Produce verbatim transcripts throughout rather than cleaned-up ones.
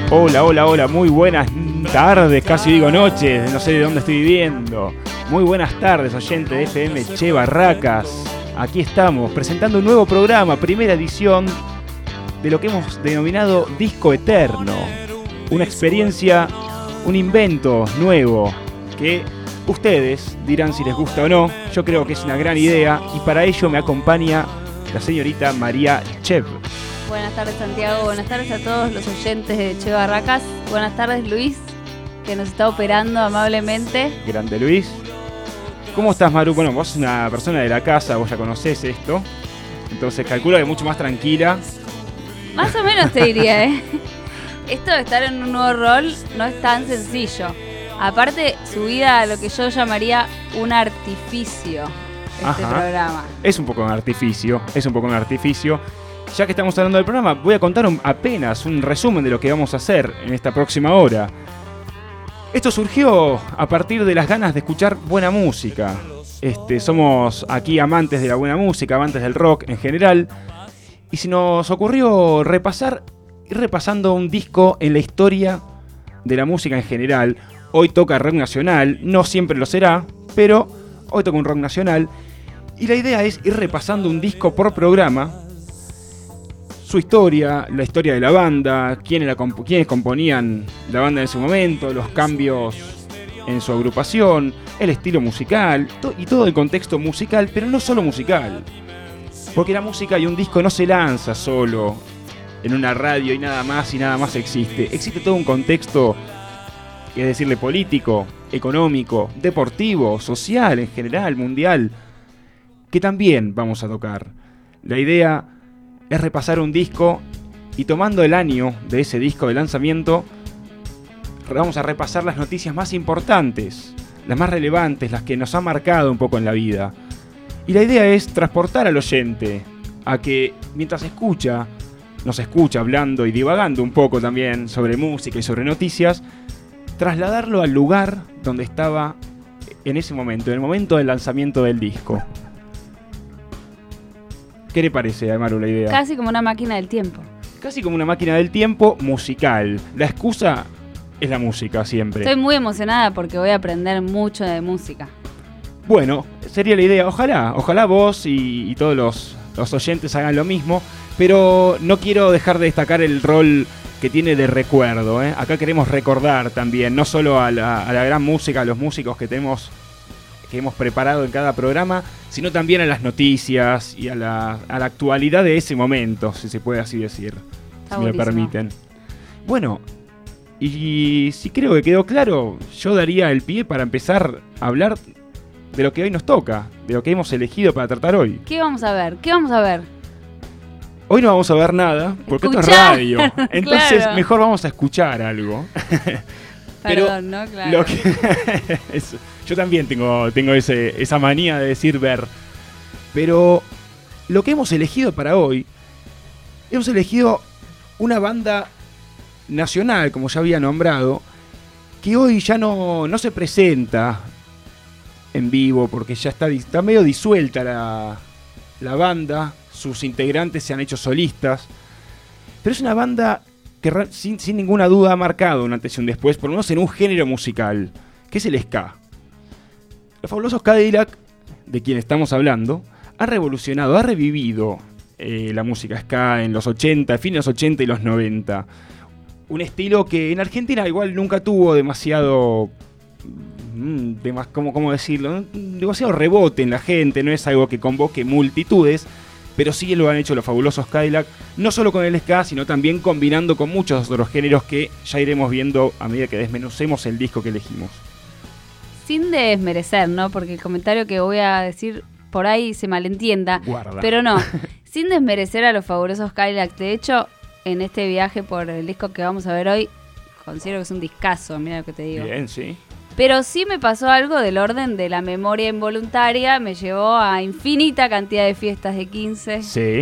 Hola, hola, hola, muy buenas tardes, casi digo noches, no sé de dónde estoy viviendo. Muy buenas tardes, oyente de F M Che Barracas. Aquí estamos, presentando un nuevo programa, primera edición de lo que hemos denominado Disco Eterno. Una experiencia, un invento nuevo que ustedes dirán si les gusta o no. Yo creo que es una gran idea y para ello me acompaña la señorita María Chev. Buenas tardes, Santiago. Buenas tardes a todos los oyentes de Che Barracas. Buenas tardes, Luis, que nos está operando amablemente. Grande Luis. ¿Cómo estás, Maru? Bueno, vos sos una persona de la casa, vos ya conocés esto. Entonces calculo que mucho más tranquila. Más o menos te diría, ¿eh? Esto de estar en un nuevo rol no es tan sencillo. Aparte, subida a lo que yo llamaría un artificio, este Ajá. programa. Es un poco un artificio, es un poco un artificio. Ya que estamos hablando del programa, voy a contar un, apenas un resumen de lo que vamos a hacer en esta próxima hora. Esto surgió a partir de las ganas de escuchar buena música. Este, somos aquí amantes de la buena música, amantes del rock en general. Y se nos ocurrió repasar, ir repasando un disco en la historia de la música en general. Hoy toca rock nacional, no siempre lo será, pero hoy toca un rock nacional. Y la idea es ir repasando un disco por programa. Su historia, la historia de la banda, quiénes, la comp- quiénes componían la banda en ese momento, los cambios en su agrupación, el estilo musical to- y todo el contexto musical, pero no solo musical. Porque la música y un disco no se lanza solo en una radio y nada más y nada más existe. Existe todo un contexto, es decirle, político, económico, deportivo, social en general, mundial, que también vamos a tocar. La idea es repasar un disco y tomando el año de ese disco de lanzamiento, vamos a repasar las noticias más importantes, las más relevantes, las que nos han marcado un poco en la vida. Y la idea es transportar al oyente a que mientras escucha, nos escucha hablando y divagando un poco también sobre música y sobre noticias, trasladarlo al lugar donde estaba en ese momento, en el momento del lanzamiento del disco. ¿Qué le parece a Maru la idea? Casi como una máquina del tiempo. Casi como una máquina del tiempo musical. La excusa es la música siempre. Estoy muy emocionada porque voy a aprender mucho de música. Bueno, sería la idea. Ojalá, ojalá vos y, y todos los, los oyentes hagan lo mismo. Pero no quiero dejar de destacar el rol que tiene de recuerdo, ¿eh? Acá queremos recordar también, no solo a la, a la gran música, a los músicos que tenemos, que hemos preparado en cada programa, sino también a las noticias y a la, a la actualidad de ese momento, si se puede así decir, Está si me buenísimo. permiten. Bueno, y si creo que quedó claro, yo daría el pie para empezar a hablar de lo que hoy nos toca, de lo que hemos elegido para tratar hoy. ¿Qué vamos a ver? ¿Qué vamos a ver? Hoy no vamos a ver nada, porque esto es Escuchar. radio. Entonces Claro. mejor vamos a escuchar algo. Pero Perdón, ¿no? Claro. Lo que es- yo también tengo, tengo ese, esa manía de decir ver. Pero lo que hemos elegido para hoy, hemos elegido una banda nacional, como ya había nombrado, que hoy ya no, no se presenta en vivo, porque ya está, dis- está medio disuelta la, la banda, sus integrantes se han hecho solistas, pero es una banda que ra- sin, sin ninguna duda ha marcado un antes y un después, por lo menos en un género musical, que es el ska. Los fabulosos Cadillac, de quien estamos hablando, han revolucionado, ha revivido eh, la música ska en los ochenta, fin de los ochenta y los noventa. Un estilo que en Argentina igual nunca tuvo demasiado, mm, demas- ¿cómo, cómo decirlo? Demasiado rebote en la gente, no es algo que convoque multitudes, pero sí lo han hecho los fabulosos Cadillac, no solo con el ska, sino también combinando con muchos otros géneros que ya iremos viendo a medida que desmenucemos el disco que elegimos. Sin desmerecer, ¿no? Porque el comentario que voy a decir por ahí se malentienda. Guarda. Pero no, sin desmerecer a los fabulosos Cadillac. De hecho, en este viaje por el disco que vamos a ver hoy, considero que es un discazo, mira lo que te digo. Bien, sí. Pero sí me pasó algo del orden de la memoria involuntaria, me llevó a infinita cantidad de fiestas de quince, Sí.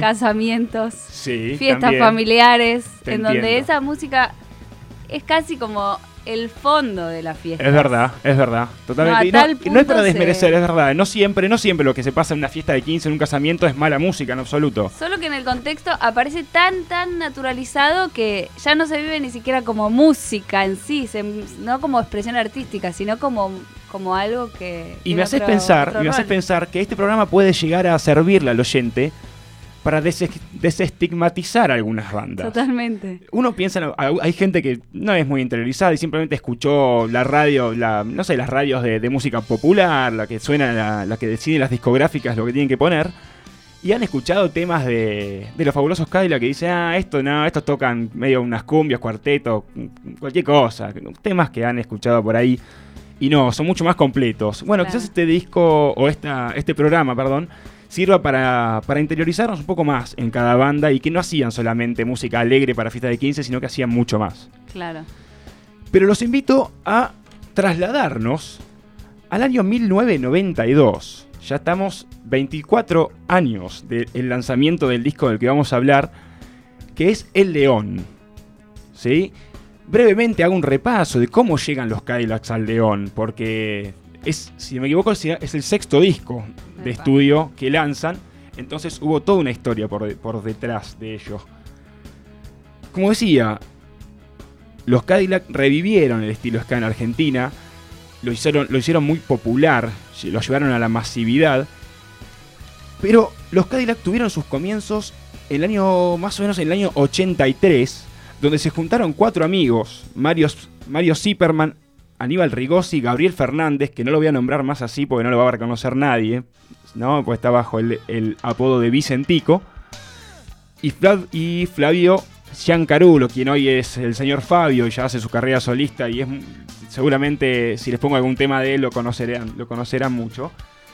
casamientos, Sí, fiestas también. familiares, Te en donde entiendo. esa música es casi como el fondo de la fiesta. Es verdad, es verdad, totalmente. No, y no, no es para desmerecer, se... es verdad. No siempre, no siempre lo que se pasa en una fiesta de quince, en un casamiento, es mala música en absoluto. Solo que en el contexto aparece tan, tan naturalizado que ya no se vive ni siquiera como música en sí, se, no como expresión artística, sino como, como algo que... Y me haces pensar, y me haces pensar que este programa puede llegar a servirle al oyente para des- desestigmatizar algunas bandas. Totalmente. Uno piensa, hay gente que no es muy interiorizada y simplemente escuchó la radio, la, no sé, las radios de, de música popular, la que suena, la, la que deciden las discográficas lo que tienen que poner, y han escuchado temas de, de los Fabulosos Cadillacs que dicen, ah, esto no, estos tocan medio unas cumbias, cuartetos, cualquier cosa, temas que han escuchado por ahí, y no, son mucho más completos. Bueno, claro. Quizás este disco, o esta, este programa, perdón, sirva para, para interiorizarnos un poco más en cada banda y que no hacían solamente música alegre para fiesta de quince, sino que hacían mucho más. Claro. Pero los invito a trasladarnos al año mil novecientos noventa y dos. Ya estamos veinticuatro años del lanzamiento del disco del que vamos a hablar, que es El León. ¿Sí? Brevemente hago un repaso de cómo llegan los Cadillacs al León, porque es, si no me equivoco, es el sexto disco de estudio que lanzan, entonces hubo toda una historia por, por detrás de ello. Como decía, los Cadillac revivieron el estilo ska en Argentina, lo hicieron, lo hicieron muy popular, lo llevaron a la masividad, pero los Cadillac tuvieron sus comienzos en el año, más o menos en el año ochenta y tres, donde se juntaron cuatro amigos, Mario, Mario Zipperman, Aníbal Rigosi, Gabriel Fernández, que no lo voy a nombrar más así porque no lo va a reconocer nadie, ¿no? Pues está bajo el, el apodo de Vicentico, y, Flav, y Flavio Giancarulo, quien hoy es el señor Fabio y ya hace su carrera solista y es seguramente, si les pongo algún tema de él, lo conocerán, lo conocerán mucho.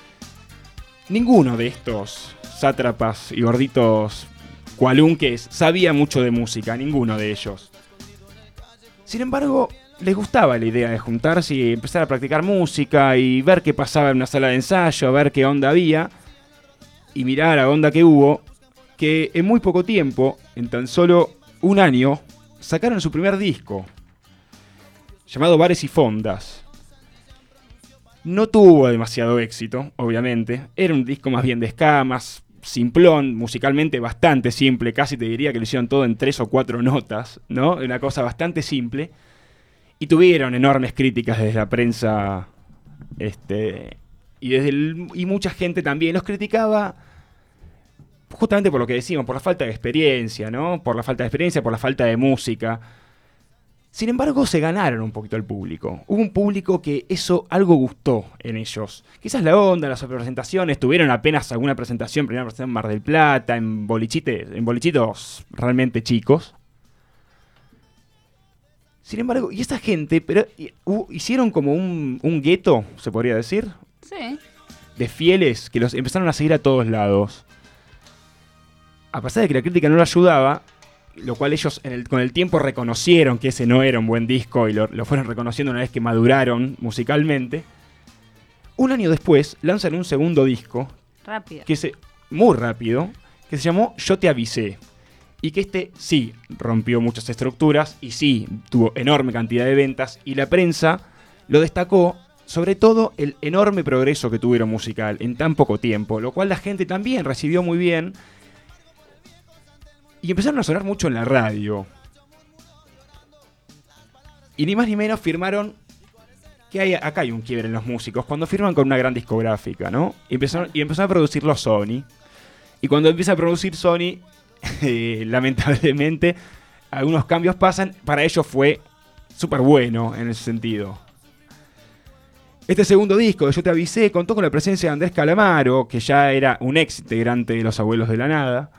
Ninguno de estos sátrapas y gorditos cualunques sabía mucho de música, ninguno de ellos. Sin embargo, les gustaba la idea de juntarse y empezar a practicar música y ver qué pasaba en una sala de ensayo, ver qué onda había y mirar la onda que hubo, que en muy poco tiempo, en tan solo un año, sacaron su primer disco, llamado Bares y Fondas. No tuvo demasiado éxito, obviamente, era un disco más bien de ska, más simplón, musicalmente bastante simple, casi te diría que lo hicieron todo en tres o cuatro notas, ¿no? Una cosa bastante simple. Y tuvieron enormes críticas desde la prensa, este, y, desde el, y mucha gente también los criticaba justamente por lo que decimos, por la falta de experiencia, ¿no? Por la falta de experiencia, por la falta de música. Sin embargo, se ganaron un poquito el público. Hubo un público que eso algo gustó en ellos. Quizás la onda, las presentaciones, tuvieron apenas alguna presentación, primera presentación en Mar del Plata, en, bolichite, en bolichitos realmente chicos. Sin embargo, y esta gente, pero uh, hicieron como un, un gueto, se podría decir. Sí. De fieles que los empezaron a seguir a todos lados. A pesar de que la crítica no lo ayudaba, lo cual ellos en el, con el tiempo reconocieron que ese no era un buen disco y lo, lo fueron reconociendo una vez que maduraron musicalmente. Un año después lanzan un segundo disco. Rápido. Que se, muy rápido, que se llamó Yo Te Avisé. Y que este sí rompió muchas estructuras y sí tuvo enorme cantidad de ventas. Y la prensa lo destacó, sobre todo el enorme progreso que tuvieron musical en tan poco tiempo. Lo cual la gente también recibió muy bien. Y empezaron a sonar mucho en la radio. Y ni más ni menos firmaron, que hay, acá hay un quiebre en los músicos, cuando firman con una gran discográfica, ¿no? Y empezaron, y empezaron a producirlo Sony. Y cuando empieza a producir Sony, eh, lamentablemente, algunos cambios pasan. Para ellos fue súper bueno en ese sentido. Este segundo disco de Yo Te Avisé contó con la presencia de Andrés Calamaro, que ya era un ex integrante de Los Abuelos de la Nada.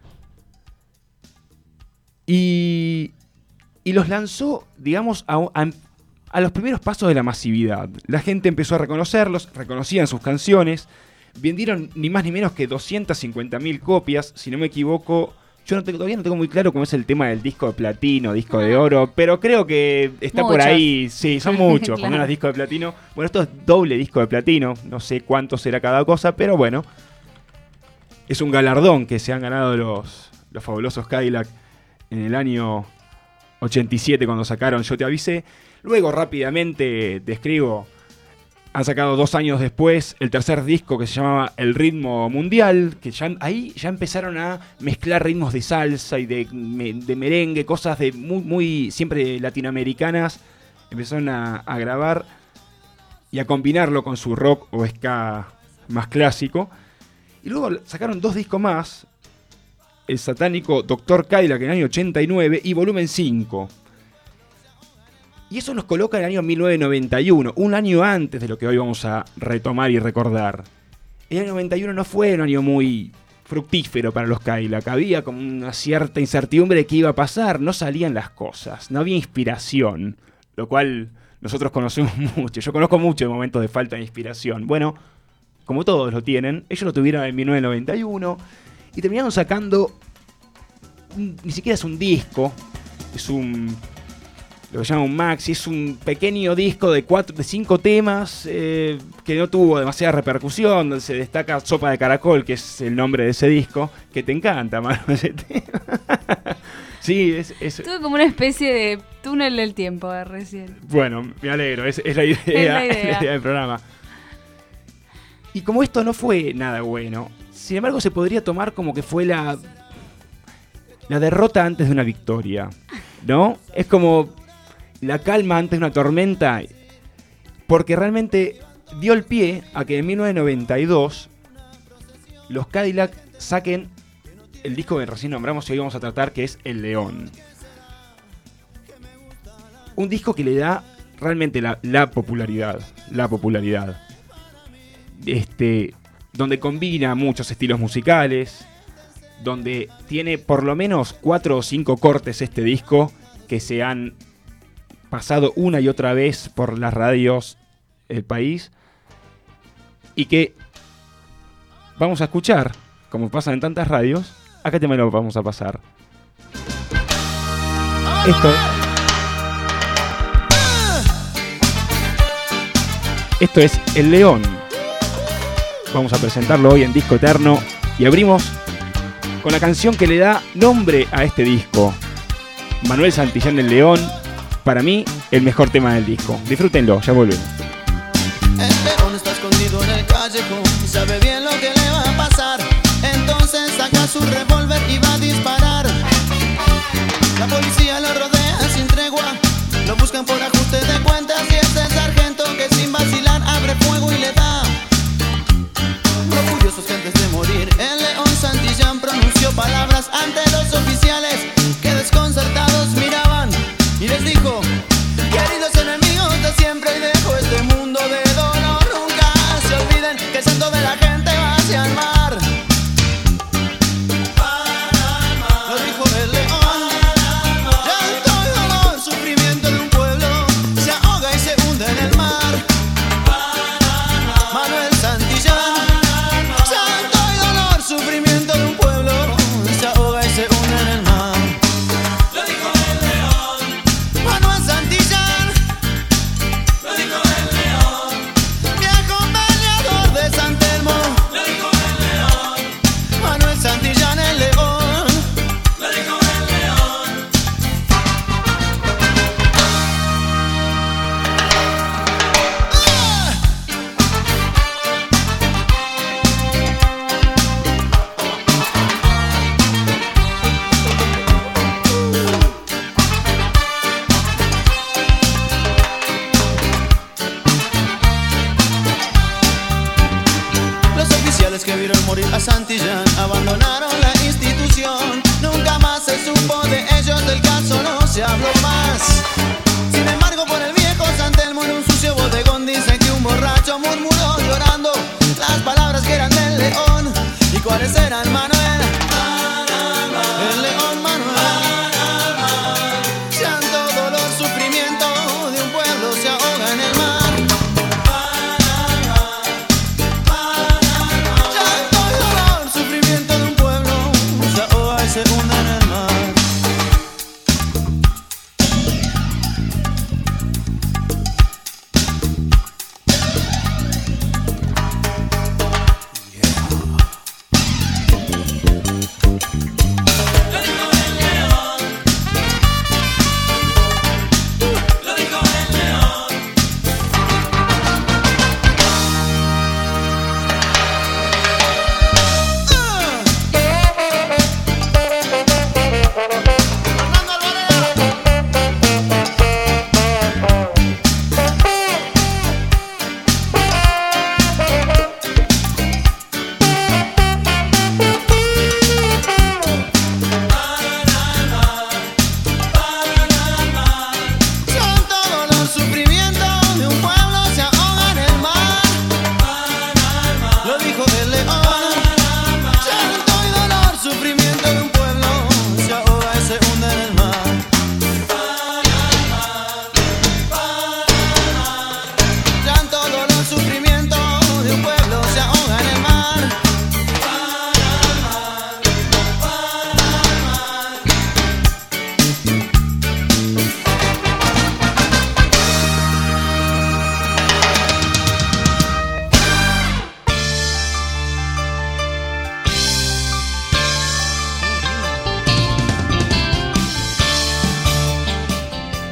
Y, y los lanzó, digamos, a, a, a los primeros pasos de la masividad. La gente empezó a reconocerlos, reconocían sus canciones, vendieron ni más ni menos que doscientas cincuenta mil copias, si no me equivoco. Yo no tengo, todavía no tengo muy claro cómo es el tema del disco de platino, disco de oro, pero creo que está muchos por ahí. Sí, son muchos, claro. Con unos discos de platino. Bueno, esto es doble disco de platino, no sé cuánto será cada cosa, pero bueno. Es un galardón que se han ganado los, los fabulosos Cadillac en el año ochenta y siete cuando sacaron Yo Te Avisé. Luego rápidamente describo, han sacado dos años después el tercer disco que se llamaba El Ritmo Mundial, que ya, ahí ya empezaron a mezclar ritmos de salsa y de, de merengue, cosas de muy, muy siempre latinoamericanas. Empezaron a, a grabar y a combinarlo con su rock o ska más clásico. Y luego sacaron dos discos más, el satánico Doctor Cadillac en el año ochenta y nueve y Volumen cinco. Y eso nos coloca en el año mil novecientos noventa y uno, un año antes de lo que hoy vamos a retomar y recordar. El año noventa y uno no fue un año muy fructífero para los Cadillac. Había como una cierta incertidumbre de qué iba a pasar, no salían las cosas, no había inspiración, lo cual nosotros conocemos mucho. Yo conozco mucho de momentos de falta de inspiración. Bueno, como todos lo tienen, ellos lo tuvieron en mil novecientos noventa y uno y terminaron sacando, un, ni siquiera es un disco, es un, lo que llaman un maxi, es un pequeño disco de cuatro, de cinco temas eh, que no tuvo demasiada repercusión, donde se destaca Sopa de Caracol, que es el nombre de ese disco, que te encanta, mano, ese tema. Sí, es, es... Tuve como una especie de túnel del tiempo de recién. Bueno, me alegro, es, es, la, idea, es, la, idea. es la idea del programa. Y como esto no fue nada bueno, sin embargo se podría tomar como que fue la, la derrota antes de una victoria, ¿no? Es como la calma antes de una tormenta, porque realmente dio el pie a que en mil novecientos noventa y dos los Cadillac saquen el disco que recién nombramos y hoy vamos a tratar, que es El León. Un disco que le da realmente la, la popularidad, la popularidad. Este, donde combina muchos estilos musicales, donde tiene por lo menos cuatro o cinco cortes este disco que se han pasado una y otra vez por las radios del país y que vamos a escuchar, como pasa en tantas radios. Acá también lo vamos a pasar. Esto Esto es El León. Vamos a presentarlo hoy en Disco Eterno y abrimos con la canción que le da nombre a este disco. Manuel Santillán, El León, para mí el mejor tema del disco. Disfrútenlo, ya volvemos. El león está escondido en el callejón y sabe bien lo que le va a pasar. Entonces saca su revólver y va a disparar. La policía lo rodea sin tregua, lo buscan por ajuste de cuentas y es el sargento que sin vacilar abre fuego y le da. Orgullosos que antes de morir el león Santillán pronunció palabras ante los oficiales que desconcertados miraban y les dijo: queridos enemigos de siempre y dejo este mundo de dolor. Nunca se olviden que el santo de la gente va hacia el mar. Lo dijo el león. Llanto y dolor, sufrimiento de un pueblo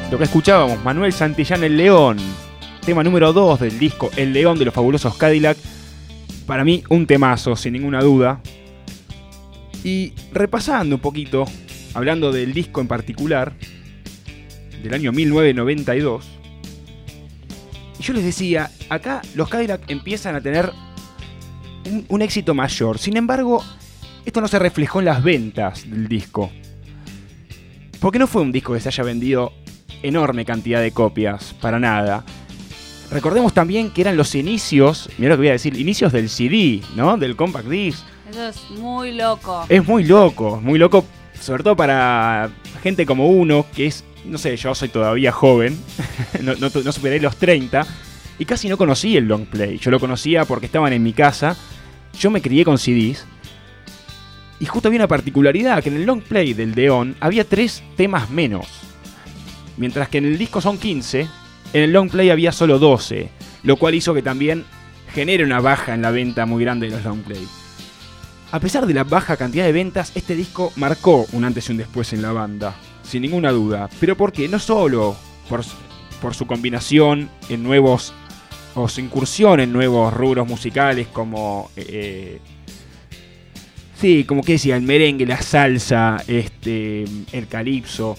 Lo que escuchábamos, Manuel Santillán El León, tema número dos del disco El León de los Fabulosos Cadillac. Para mí un temazo, sin ninguna duda. Y repasando un poquito, hablando del disco en particular, del año mil novecientos noventa y dos, y yo les decía, acá los Cadillac empiezan a tener un, un éxito mayor. Sin embargo, esto no se reflejó en las ventas del disco, porque no fue un disco que se haya vendido enorme cantidad de copias, para nada. Recordemos también que eran los inicios, mirá lo que voy a decir, inicios del C D, ¿no? Del compact disc. Eso es muy loco. Es muy loco, muy loco, sobre todo para gente como uno, que es, no sé, yo soy todavía joven, no, no, no superé los treinta, y casi no conocí el long play. Yo lo conocía porque estaban en mi casa, yo me crié con C Ds, y justo había una particularidad, que en el long play del León había tres temas menos. Mientras que en el disco son quince, en el long play había solo doce, lo cual hizo que también genere una baja en la venta muy grande de los long play. A pesar de la baja cantidad de ventas, este disco marcó un antes y un después en la banda, sin ninguna duda. ¿Pero por qué? No solo por, por su combinación en nuevos, o su incursión en nuevos rubros musicales como... Eh, sí, como que decía, el merengue, la salsa, este, el calipso...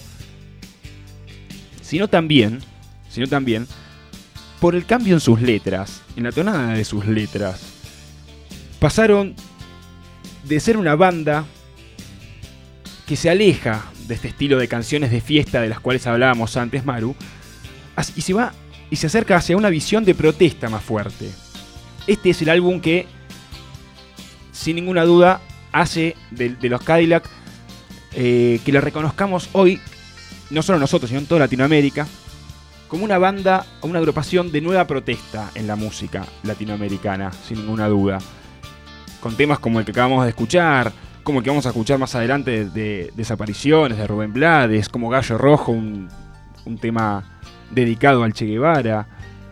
Sino también, sino también por el cambio en sus letras, en la tonada de sus letras. Pasaron de ser una banda que se aleja de este estilo de canciones de fiesta de las cuales hablábamos antes, Maru, y se va y se acerca hacia una visión de protesta más fuerte. Este es el álbum que, sin ninguna duda, hace de, de los Cadillac eh, que lo reconozcamos hoy, no solo nosotros, sino en toda Latinoamérica, como una banda o una agrupación de nueva protesta en la música latinoamericana, sin ninguna duda. Con temas como el que acabamos de escuchar, como el que vamos a escuchar más adelante de, de Desapariciones, de Rubén Blades, como Gallo Rojo, un, un tema dedicado al Che Guevara.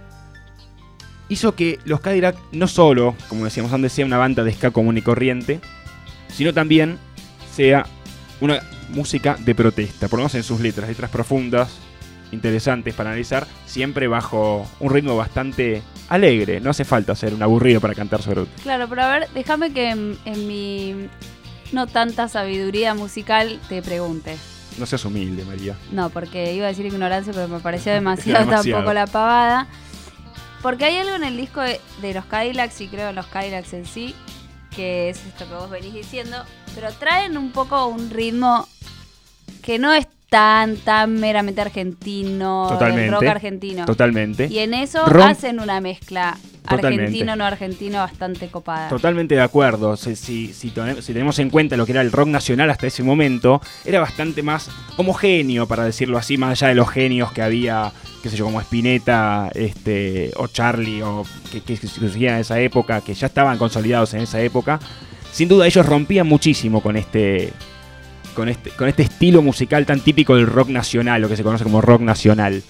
Hizo que los Cadillac no solo, como decíamos antes, sea una banda de ska común y corriente, sino también sea una música de protesta, por lo menos en sus letras, letras profundas, interesantes para analizar, siempre bajo un ritmo bastante alegre. No hace falta ser un aburrido para cantar sobre otro. Claro, pero a ver, déjame que en, en mi no tanta sabiduría musical te pregunte. No seas humilde, María. No, porque iba a decir ignorancia, pero me pareció demasiado, demasiado. tampoco la pavada. Porque hay algo en el disco de, de los Cadillacs, y creo en los Cadillacs en sí, que es esto que vos venís diciendo, pero traen un poco un ritmo que no es tan, tan meramente argentino, Totalmente. del rock argentino. Totalmente. Y en eso Rom- hacen una mezcla Totalmente. argentino-no argentino bastante copada. Totalmente de acuerdo. Si, si, si, to- si tenemos en cuenta lo que era el rock nacional hasta ese momento, era bastante más homogéneo, para decirlo así, más allá de los genios que había, qué sé yo, como Spinetta, este, o Charlie, o que, que surgían en esa época, que ya estaban consolidados en esa época. Sin duda ellos rompían muchísimo con este, con este, con este estilo musical tan típico del rock nacional, lo que se conoce como rock nacional.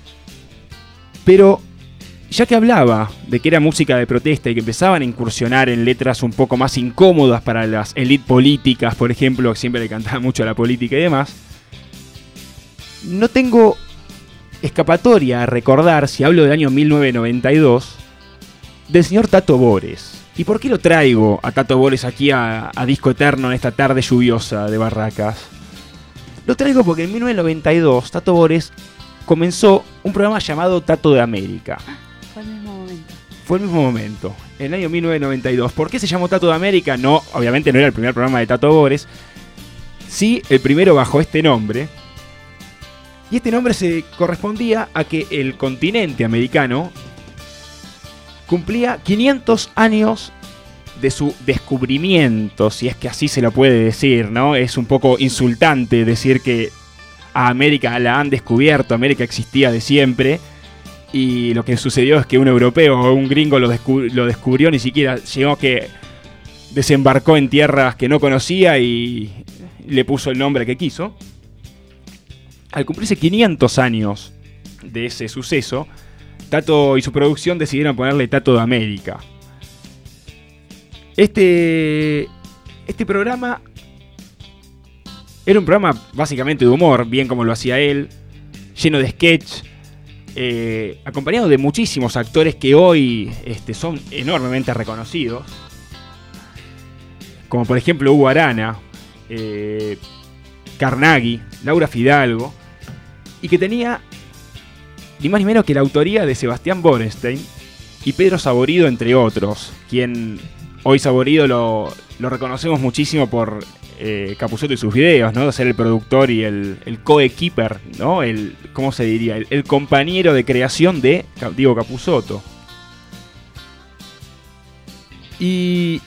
Pero ya que hablaba de que era música de protesta y que empezaban a incursionar en letras un poco más incómodas para las élites políticas, por ejemplo, que siempre le cantaba mucho a la política y demás, no tengo escapatoria a recordar, si hablo del año mil novecientos noventa y dos, del señor Tato Bores. ¿Y por qué lo traigo a Tato Bores aquí a, a Disco Eterno en esta tarde lluviosa de Barracas? Lo traigo porque en mil novecientos noventa y dos Tato Bores comenzó un programa llamado Tato de América. Fue el mismo momento. Fue el mismo momento, en el año mil novecientos noventa y dos. ¿Por qué se llamó Tato de América? No, obviamente no era el primer programa de Tato Bores. Sí, el primero bajo este nombre. Y este nombre se correspondía a que el continente americano cumplía quinientos años de su descubrimiento, si es que así se lo puede decir, ¿no? Es un poco insultante decir que a América la han descubierto, América existía de siempre, y lo que sucedió es que un europeo o un gringo lo, descu- lo descubrió, ni siquiera llegó, que desembarcó en tierras que no conocía y le puso el nombre que quiso. Al cumplirse quinientos años de ese suceso, Tato y su producción decidieron ponerle Tato de América. Este, este programa era un programa básicamente de humor, bien como lo hacía él. lleno de sketch, eh, acompañado de muchísimos actores que hoy este, son enormemente reconocidos, como por ejemplo Hugo Arana, eh, Carnaghi, Laura Fidalgo, y que tenía ni más ni menos que la autoría de Sebastián Borenstein y Pedro Saborido, entre otros, quien hoy Saborido lo, lo reconocemos muchísimo por eh, Capusotto y sus videos, ¿no? De ser el productor y el, el co-equiper, ¿no? El, ¿cómo se diría? El, el compañero de creación de Diego Capusotto. Y,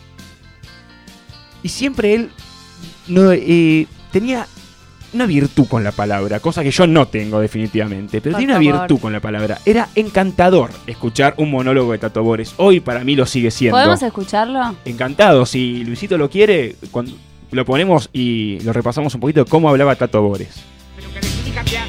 y siempre él no, eh, tenía una virtud con la palabra, cosa que yo no tengo definitivamente, pero tiene una virtud con la palabra. Era encantador escuchar un monólogo de Tato Bores. Hoy para mí lo sigue siendo. ¿Podemos escucharlo? Encantado. Si Luisito lo quiere, cuando lo ponemos y lo repasamos un poquito de cómo hablaba Tato Bores. Pero que decidí cambiar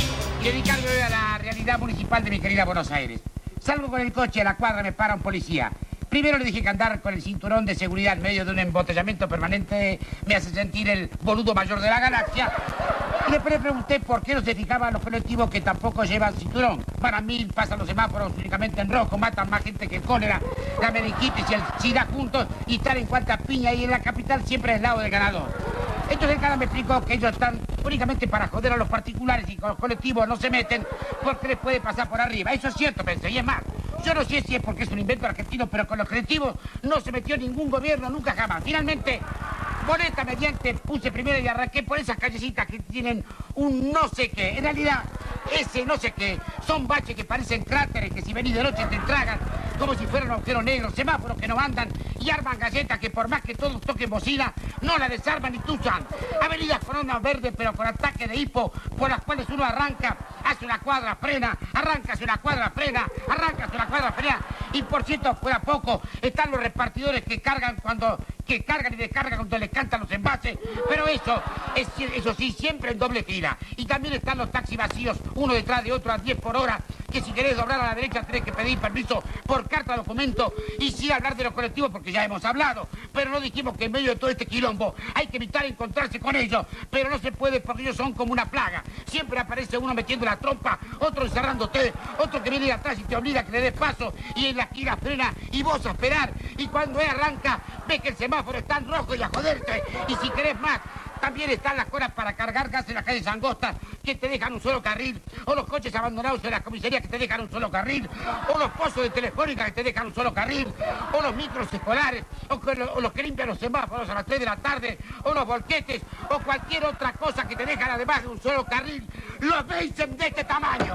y dedicarme hoy a la realidad municipal de mi querida Buenos Aires. Salgo con el coche a la cuadra, me para un policía. Primero le dije que andar con el cinturón de seguridad en medio de un embotellamiento permanente me hace sentir el boludo mayor de la galaxia. Y después le pregunté por qué no se fijaban los colectivos que tampoco llevan cinturón. Para mí pasan los semáforos únicamente en rojo, matan más gente que el cólera, la meningitis y el SIDA juntos, y estar en cuanta piña ahí en la capital siempre es el lado del ganador. Entonces el cara me explicó que ellos están únicamente para joder a los particulares y con los colectivos no se meten porque les puede pasar por arriba. Eso es cierto, pensé, y es más. Yo no sé si es porque es un invento argentino, pero con los colectivos no se metió ningún gobierno, nunca jamás. Finalmente, boleta mediante, puse primero y arranqué por esas callecitas que tienen un no sé qué. En realidad, ese no sé qué son baches que parecen cráteres que si venís de noche te tragan como si fueran agujeros negros, semáforos que no andan y arman galletas que por más que todos toquen bocina, no la desarman ni tusan. Avenidas con ondas verdes pero con ataque de hipo por las cuales uno arranca, hace una cuadra, frena, arranca, hace una cuadra, frena, arranca, hace una cuadra, frena. Y por cierto, fuera poco, están los repartidores que cargan cuando que cargan y descargan cuando les cantan los envases, pero eso, es, eso sí, siempre en doble fila. Y también están los taxis vacíos, uno detrás de otro a diez por hora, que si querés doblar a la derecha tenés que pedir permiso por carta documento, y sí hablar de los colectivos porque ya hemos hablado, pero no dijimos que en medio de todo este quilombo hay que evitar encontrarse con ellos, pero no se puede porque ellos son como una plaga. Siempre aparece uno metiendo la trompa, otro encerrándote, otro que viene de atrás y te obliga a que le des paso, y en la esquina frena y vos a esperar, y cuando él arranca ves que el semáforo está en rojo y a joderte, y si querés más, también están las colas para cargar gas en las calles angostas que te dejan un solo carril, o los coches abandonados en las comisarías que te dejan un solo carril, o los pozos de telefónica que te dejan un solo carril, o los micros escolares, o, que lo, o los que limpian los semáforos a las tres de la tarde, o los volquetes, o cualquier otra cosa que te dejan además de un solo carril. Los veis de este tamaño.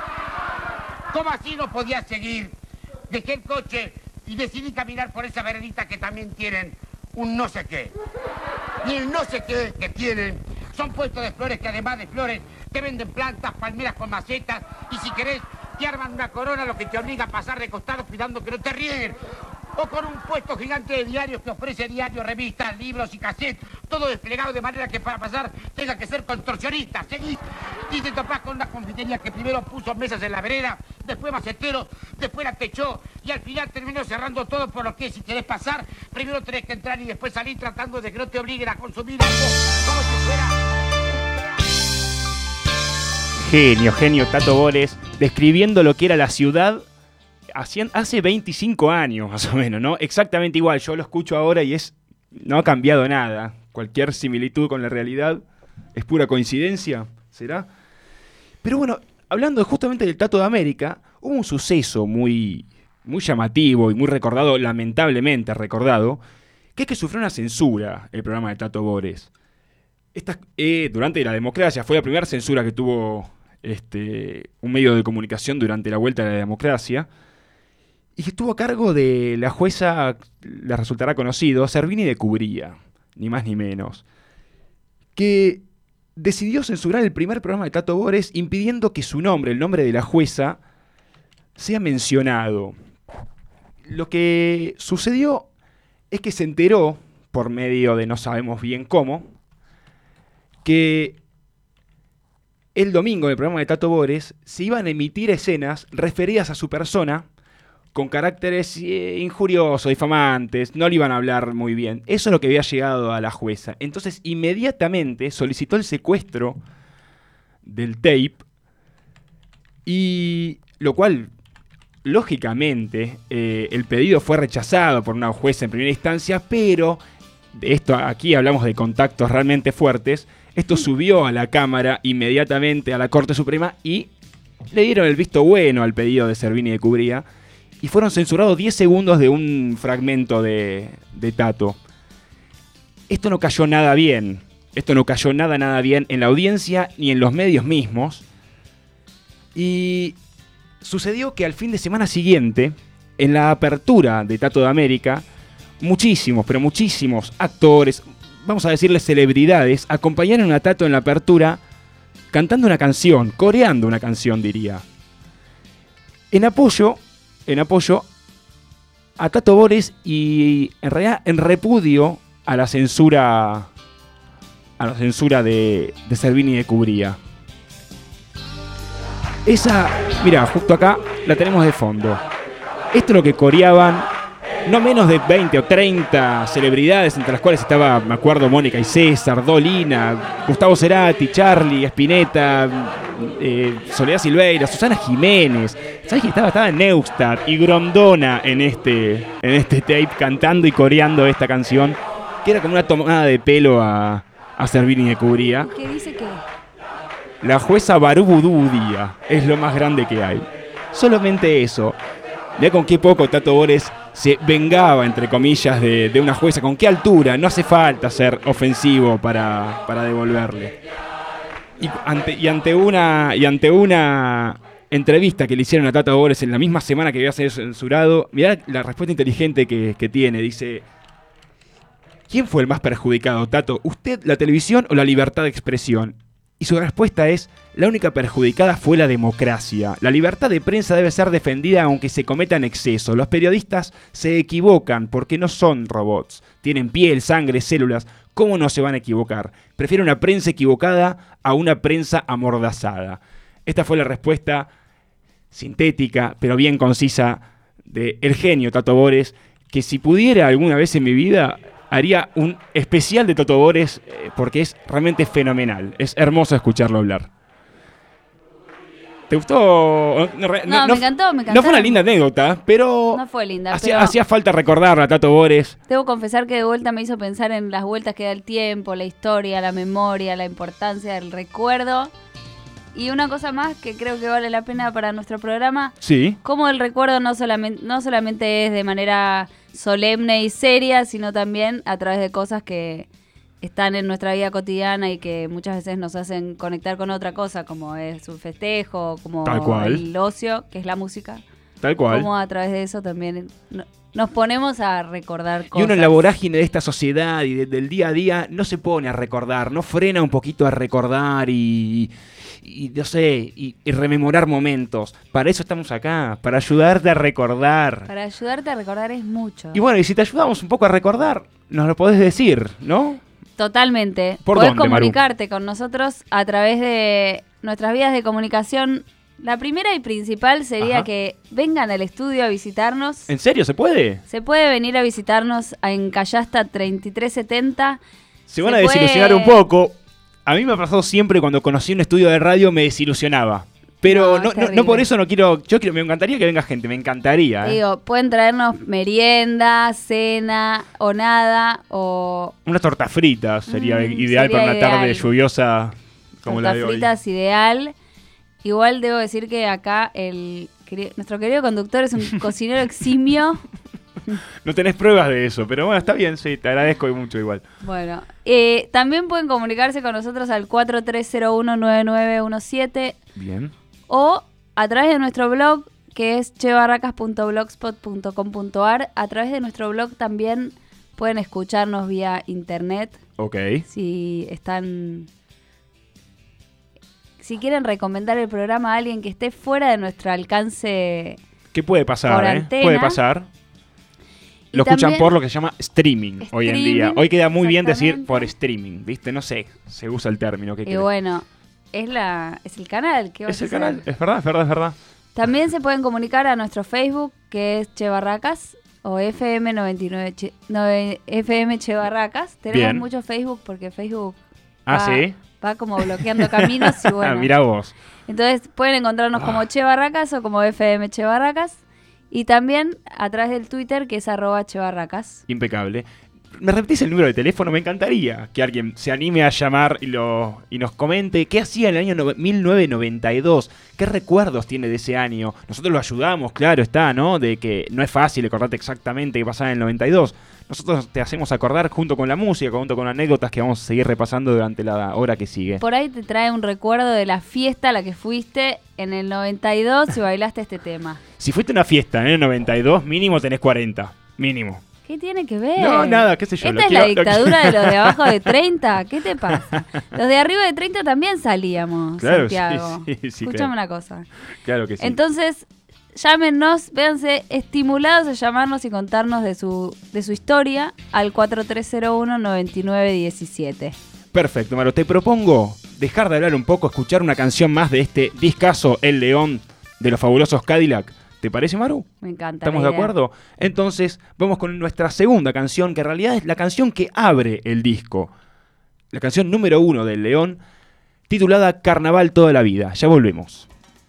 ¿Cómo así no podía seguir? Dejé el coche y decidí caminar por esa veredita que también tienen un no sé qué. Y el no sé qué que tienen son puestos de flores que además de flores te venden plantas, palmeras con macetas, y si querés te arman una corona, lo que te obliga a pasar de costado cuidando que no te rieguen. O con un puesto gigante de diarios que ofrece diarios, revistas, libros y cassettes, todo desplegado de manera que para pasar tenga que ser contorsionista. Seguís y te topás con una confitería que primero puso mesas en la vereda, después maceteros, después la techó y al final terminó cerrando todo, por lo que si querés pasar, primero tenés que entrar y después salir tratando de que no te obliguen a consumir algo como si fuera... Genio, genio Tato Bores, describiendo lo que era la ciudad hace veinticinco años más o menos, ¿no? Exactamente igual, yo lo escucho ahora y es no ha cambiado nada. Cualquier similitud con la realidad es pura coincidencia, ¿será? Pero bueno, hablando justamente del Tato de América, hubo un suceso muy, muy llamativo y muy recordado, lamentablemente recordado, que es que sufrió una censura el programa de Tato Bores. Esta, eh, durante la democracia, fue la primera censura que tuvo este, un medio de comunicación durante la vuelta de la democracia, y que estuvo a cargo de la jueza, le resultará conocido, Servini de Cubría, ni más ni menos, que decidió censurar el primer programa de Tato Bores, impidiendo que su nombre, el nombre de la jueza, sea mencionado. Lo que sucedió es que se enteró, por medio de no sabemos bien cómo, que el domingo en el programa de Tato Bores se iban a emitir escenas referidas a su persona con caracteres eh, injuriosos, difamantes, no le iban a hablar muy bien. Eso es lo que había llegado a la jueza. Entonces, inmediatamente solicitó el secuestro del tape Y lo cual, lógicamente, eh, el pedido fue rechazado por una jueza en primera instancia, pero de esto aquí hablamos de contactos realmente fuertes. Esto subió a la Cámara inmediatamente a la Corte Suprema y le dieron el visto bueno al pedido de Cervini de Cubría y fueron censurados diez segundos de un fragmento de, de Tato. Esto no cayó nada bien. Esto no cayó nada, nada bien en la audiencia ni en los medios mismos. Y sucedió que al fin de semana siguiente, en la apertura de Tato de América, muchísimos, pero muchísimos actores, vamos a decirles celebridades, acompañaron a Tato en la apertura cantando una canción, coreando una canción, diría. En apoyo, en apoyo a Tato Bores y en realidad en repudio a la censura a la censura de, de Cervini de Cubría. Esa, mira, justo acá la tenemos de fondo. Esto es lo que coreaban no menos de veinte o treinta celebridades, entre las cuales estaba, me acuerdo, Mónica y César, Dolina, Gustavo Cerati, Charlie, Spinetta, eh, Soledad Silveira, Susana Jiménez. ¿Sabes que estaba? Estaba Neustadt y Grondona en este, en este tape cantando y coreando esta canción, que era como una tomada de pelo a, a Cervini de Cubría. ¿Qué dice que? La jueza Barubudúdia es lo más grande que hay. Solamente eso. Mirá con qué poco Tato Bores se vengaba, entre comillas, de, de una jueza. Con qué altura. No hace falta ser ofensivo para, para devolverle. Y ante, y ante una y ante una entrevista que le hicieron a Tato Bores en la misma semana que iba a ser censurado, mirá la respuesta inteligente que, que tiene. Dice: ¿quién fue el más perjudicado, Tato? ¿Usted, la televisión o la libertad de expresión? Y su respuesta es: la única perjudicada fue la democracia. La libertad de prensa debe ser defendida aunque se cometan excesos. Los periodistas se equivocan porque no son robots. Tienen piel, sangre, células. ¿Cómo no se van a equivocar? Prefiero una prensa equivocada a una prensa amordazada. Esta fue la respuesta sintética, pero bien concisa, de el genio Tato Bores, que si pudiera alguna vez en mi vida haría un especial de Tato Bores, eh, porque es realmente fenomenal. Es hermoso escucharlo hablar. ¿Te gustó? No, no, no, me encantó, me encantó. No fue una linda anécdota, pero no fue linda, hacía, pero hacía falta recordarla a Tato Bores. Debo confesar que de vuelta me hizo pensar en las vueltas que da el tiempo, la historia, la memoria, la importancia del recuerdo. Y una cosa más que creo que vale la pena para nuestro programa. Sí. Cómo el recuerdo no solamente, no solamente es de manera solemne y seria, sino también a través de cosas que están en nuestra vida cotidiana y que muchas veces nos hacen conectar con otra cosa, como es un festejo, como Tal cual. el ocio, que es la música. Tal cual. Como a través de eso también no, nos ponemos a recordar cosas. Y uno en la vorágine de esta sociedad y de, del día a día no se pone a recordar, no frena un poquito a recordar y... y no sé, y, y rememorar momentos. Para eso estamos acá, para ayudarte a recordar. Para ayudarte a recordar es mucho. Y bueno, y si te ayudamos un poco a recordar, nos lo podés decir, ¿no? Totalmente. ¿Por Podés dónde, comunicarte con nosotros a través de nuestras vías de comunicación. La primera y principal sería Ajá. que vengan al estudio a visitarnos. ¿En serio? ¿Se puede? Se puede venir a visitarnos en Callasta treinta y tres setenta. Se van Se a desilusionar puede- un poco. A mí me ha pasado siempre cuando conocí un estudio de radio me desilusionaba. Pero No, no, es no, no terrible. por eso no quiero... Yo quiero, me encantaría que venga gente, me encantaría. ¿eh? Digo, pueden traernos merienda, cena o nada, o Unas tortas fritas sería Mm, ideal sería para una tarde ideal. lluviosa como la tortas de hoy. fritas ideal. Igual debo decir que acá el queri- nuestro querido conductor es un cocinero eximio. No tenés pruebas de eso, pero bueno, está bien, sí, te agradezco mucho igual. Bueno, eh, también pueden comunicarse con nosotros al cuatro tres cero uno nueve nueve uno siete Bien. o a través de nuestro blog, que es chebarracas punto blogspot punto com punto ar. A través de nuestro blog también pueden escucharnos vía internet. Ok. Si están... Si quieren recomendar el programa a alguien que esté fuera de nuestro alcance. ¿Qué puede pasar, Por eh? antena. Puede pasar. Y Lo escuchan también- por lo que se llama streaming, hoy en día. Streaming, Hoy queda muy bien decir exactamente. por streaming, ¿viste? No sé, se usa el término. ¿Qué Y querés? bueno, es la es el canal. ¿Qué vas Es a el hacer? canal, es verdad, es verdad, es verdad. También se pueden comunicar a nuestro Facebook, que es Che Barracas, o F M noventa y nueve Che- nove- F M Che Barracas. Tenemos Bien. mucho Facebook porque Facebook Ah, va, ¿sí? va como bloqueando caminos y bueno. Ah, mirá vos. Entonces pueden encontrarnos Ah. como Che Barracas o como F M Che Barracas. Y también a través del Twitter, que es arroba Che Barracas. Impecable. ¿Me repetís el número de teléfono? Me encantaría que alguien se anime a llamar y, lo, y nos comente qué hacía en el año no- mil novecientos noventa y dos, qué recuerdos tiene de ese año. Nosotros lo ayudamos, claro está, ¿no? De que no es fácil acordarte exactamente qué pasaba en el noventa y dos. Nosotros te hacemos acordar junto con la música, junto con anécdotas que vamos a seguir repasando durante la hora que sigue. Por ahí te trae un recuerdo de la fiesta a la que fuiste en el noventa y dos y bailaste este tema. Si fuiste a una fiesta en el noventa y dos, mínimo tenés cuarenta. Mínimo. ¿Qué tiene que ver? No, nada, qué sé yo, Esta lo es la quiero- lo dictadura quiero- de los de abajo de treinta. ¿Qué te pasa? Los de arriba de treinta también salíamos, Claro, sí, Santiago. sí, sí, Escúchame claro. una cosa. Claro que sí. Entonces, llámenos, véanse estimulados a llamarnos y contarnos de su, de su historia al cuatro tres cero uno, nueve nueve uno siete. Perfecto, Maru. Te propongo dejar de hablar un poco, escuchar una canción más de este discazo El León de los fabulosos Cadillac. ¿Te parece, Maru? Me encanta. ¿Estamos la de idea. acuerdo? Entonces, vamos con nuestra segunda canción, que en realidad es la canción que abre el disco. La canción número uno del León, titulada Carnaval toda la vida. Ya volvemos.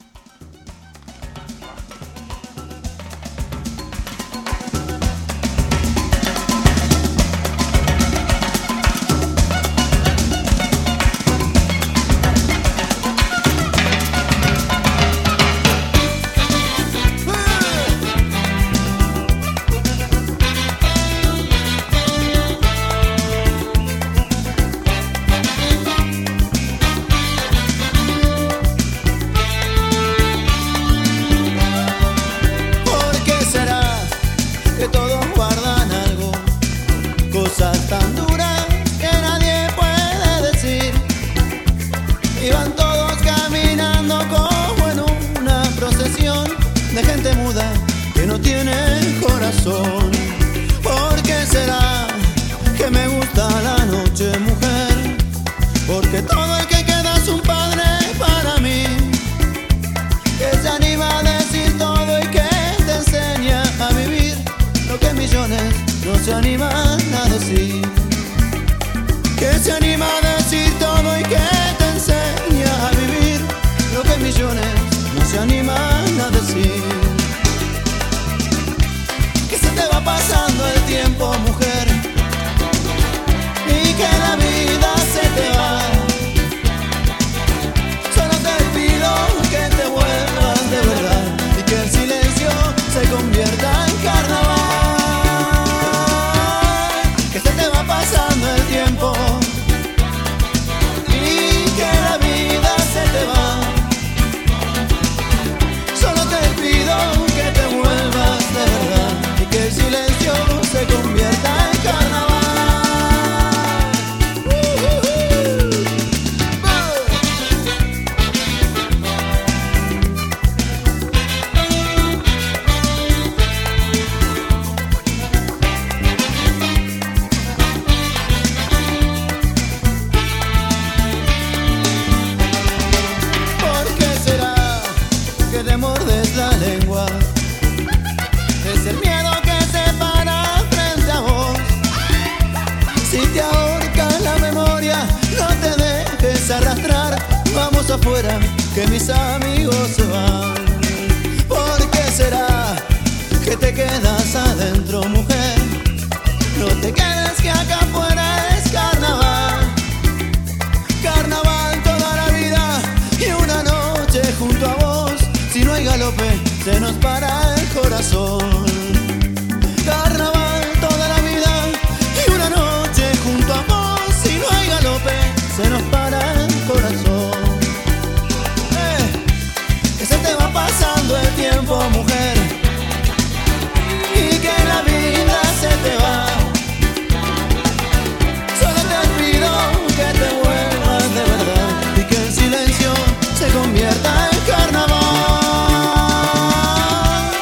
¿Por qué será que todos guardan algo? Cosas tan duras que nadie puede decir. Y van todos caminando como en una procesión de gente muda que no tiene corazón. ¿Por qué será que me gusta la noche, mujer? Porque todo el que queda es un padre para mí, que se anima a decir todo y que te enseña a vivir lo que millones no se animan a decir. Que se anima a decir todo y que te enseña a vivir lo que millones no se animan a decir. Que se te va pasando el tiempo, mujer, y que la vida se te va. Solo te pido que te vuelvas de verdad y que el silencio se convierta en carnaval. Que se te va pasando el tiempo y que la vida se te va. Solo te pido que te vuelvas de verdad y que el silencio se convierta en carnaval. ¿Por qué será que te mordes la lengua? Es el miedo que te para frente a vos. Si te ahorca la memoria, no te dejes arrastrar. Vamos afuera, que mis amigos se van. ¿Por qué será que te quedas adentro, mujer? No te quedes, que acá afuera es carnaval. Carnaval toda la vida y una noche junto a vos. Si no hay galope, se nos para el corazón. Carnaval toda la vida y una noche junto a vos. Si no hay galope, se nos para el corazón. Eh, que se te va pasando el tiempo, mujer, y que la vida se te va. Solo te pido que te vuelvas de verdad y que el silencio se convierta en carnaval.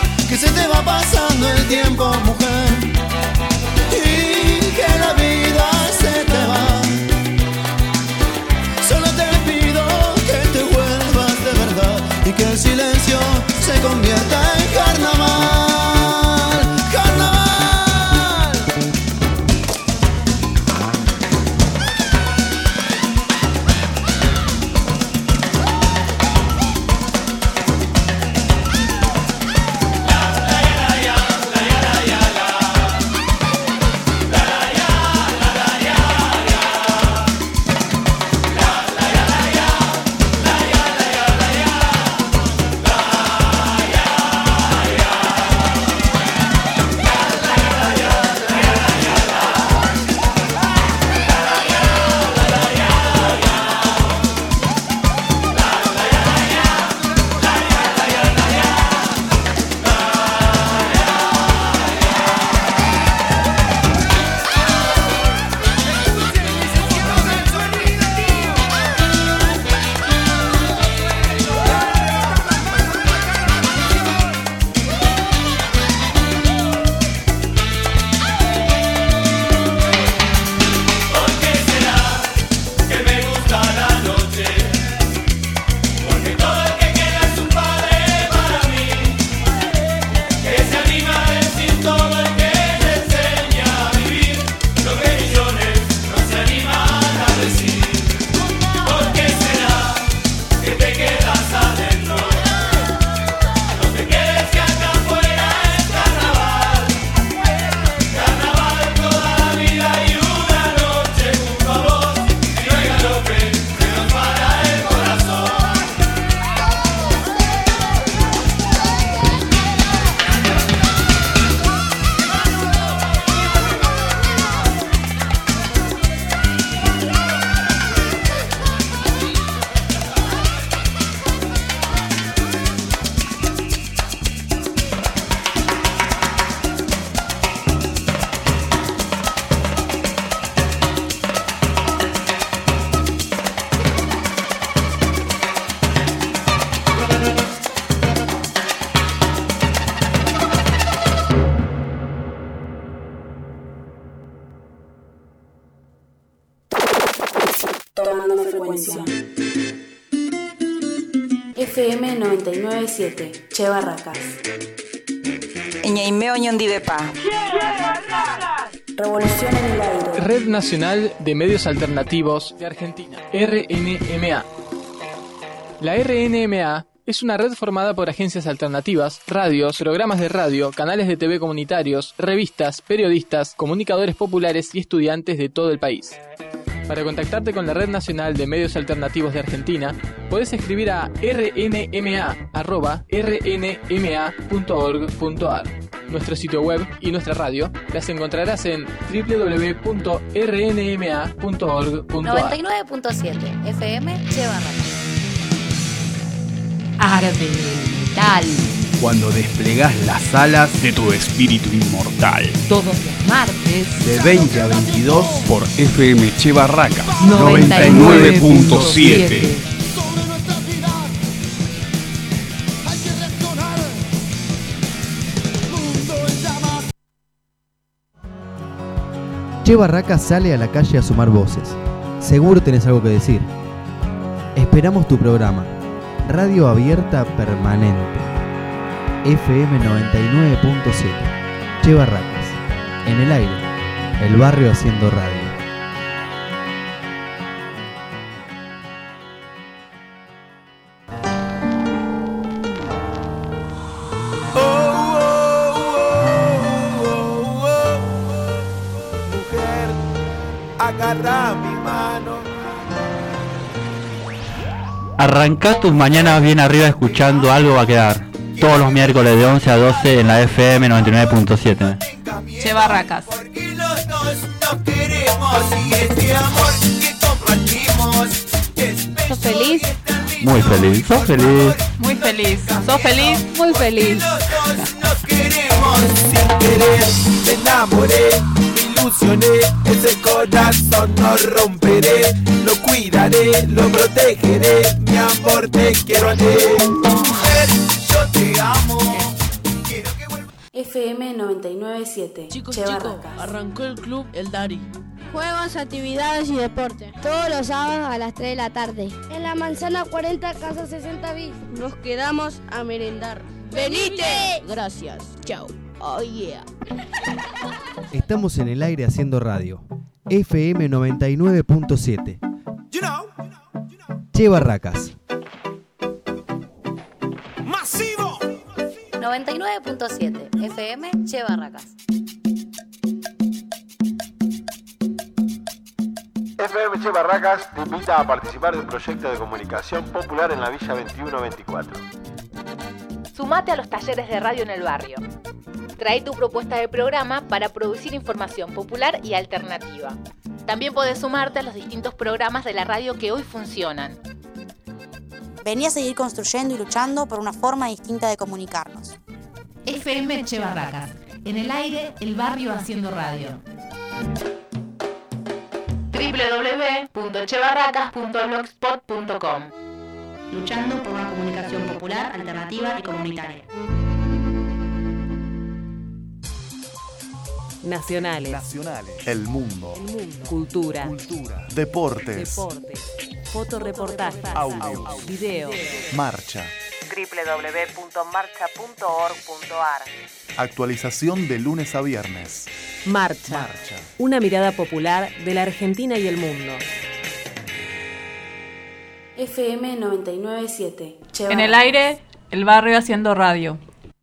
F M noventa y nueve punto siete, Che Barracas. Ñaimeo Ñondivepa. Revolución en el aire. Red Nacional de Medios Alternativos de Argentina, R N M A. La R N M A es una red formada por agencias alternativas, radios, programas de radio, canales de T V comunitarios, revistas, periodistas, comunicadores populares y estudiantes de todo el país. Para contactarte con la Red Nacional de Medios Alternativos de Argentina, podés escribir a r n m a arroba r n m a punto org punto a r. Nuestro sitio web y nuestra radio las encontrarás en w w w punto r n m a punto org punto a r. noventa y nueve punto siete F M Che Barracas. Arbental. Cuando desplegás las alas de tu espíritu inmortal. Todos los martes. De veinte a veintidós por F M Che Barracas. noventa y nueve punto siete. Che Barracas sale a la calle a sumar voces. Seguro tenés algo que decir. Esperamos tu programa. Radio abierta permanente. F M noventa y nueve punto siete. Che Barracas. En el aire. El barrio haciendo radio. Mujer, agarra mi mano. Arrancá tus mañanas bien arriba escuchando Algo Va a Quedar. Todos los miércoles de once a doce en la F M noventa y nueve punto siete. Che Barracas. ¿Sos feliz? Muy feliz. ¿Sos feliz? Muy feliz. ¿Sos feliz? Muy feliz. Sin querer, me enamoré, me ilusioné, ese corazón no romperé, lo cuidaré, lo protegeré, mi amor te quiero a ti. Mujer, yo te amo. Quiero que vuelva. F M noventa y nueve punto siete. Chicos, Che chicos, Barracas. arrancó el club El Dari. Juegos, actividades y deporte. Todos los sábados a las tres de la tarde. En la manzana cuarenta, casa sesenta bis. Nos quedamos a merendar. ¡Venite! Gracias. Chao. Oh yeah. Estamos en el aire haciendo radio. F M noventa y nueve punto siete. You know. Che Barracas. Masivo. noventa y nueve punto siete F M Che Barracas. F M Che Barracas te invita a participar de un proyecto de comunicación popular en la Villa veintiuno veinticuatro. Sumate a los talleres de radio en el barrio. Trae tu propuesta de programa para producir información popular y alternativa. También podés sumarte a los distintos programas de la radio que hoy funcionan. Vení a seguir construyendo y luchando por una forma distinta de comunicarnos. F M Che Barracas. En el aire, el barrio haciendo radio. w w w punto che barracas punto blogspot punto com. Luchando por una comunicación popular, alternativa y comunitaria. Nacionales. Nacionales. El mundo. El mundo. Cultura. Cultura. Deportes. Deportes. Fotoreportajes. Audios. Video. Marcha. w w w punto marcha punto org punto a r. Actualización de lunes a viernes. Marcha. Marcha. Una mirada popular de la Argentina y el mundo. F M noventa y nueve punto siete. Che En el Barracas. aire, el barrio haciendo radio.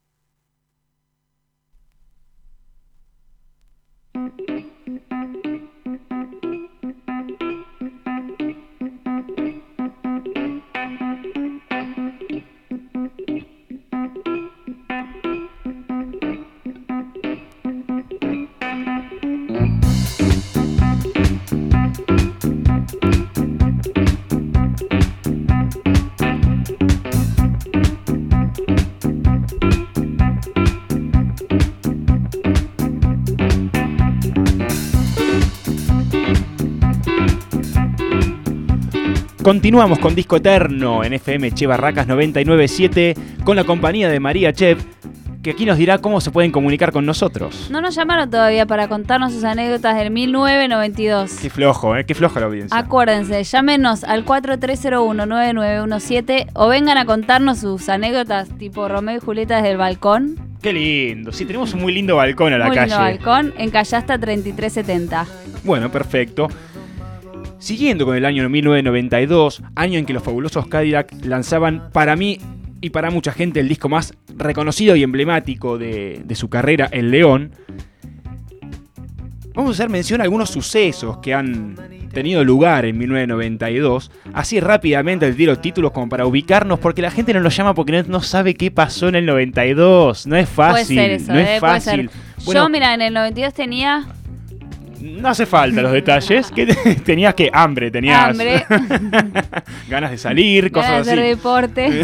Continuamos con Disco Eterno en F M Che Barracas noventa y nueve punto siete con la compañía de María Chef. que aquí nos dirá cómo se pueden comunicar con nosotros. No nos llamaron todavía para contarnos sus anécdotas del mil novecientos noventa y dos. Qué flojo, ¿eh? Qué floja la audiencia. Acuérdense, llámenos al cuatro tres cero uno nueve nueve uno siete o vengan a contarnos sus anécdotas tipo Romeo y Julieta desde el balcón. Qué lindo. Sí, tenemos un muy lindo balcón a la muy calle. Muy lindo balcón en Callasta treinta y tres setenta. Bueno, perfecto. Siguiendo con el año mil novecientos noventa y dos, año en que los fabulosos Cadillac lanzaban, para mí y para mucha gente, el disco más reconocido y emblemático de, de su carrera, El León. Vamos a hacer mención a algunos sucesos que han tenido lugar en mil novecientos noventa y dos. Así rápidamente les tiro títulos como para ubicarnos, porque la gente no nos llama porque no, no sabe qué pasó en el noventa y dos. No es fácil. Puede ser eso, no eh, es fácil. Bueno, yo, mira, en el noventa y dos tenía... No hace falta los detalles. ¿Qué tenías que hambre? Tenías hambre. Ganas de salir, ganas cosas de hacer así. deporte.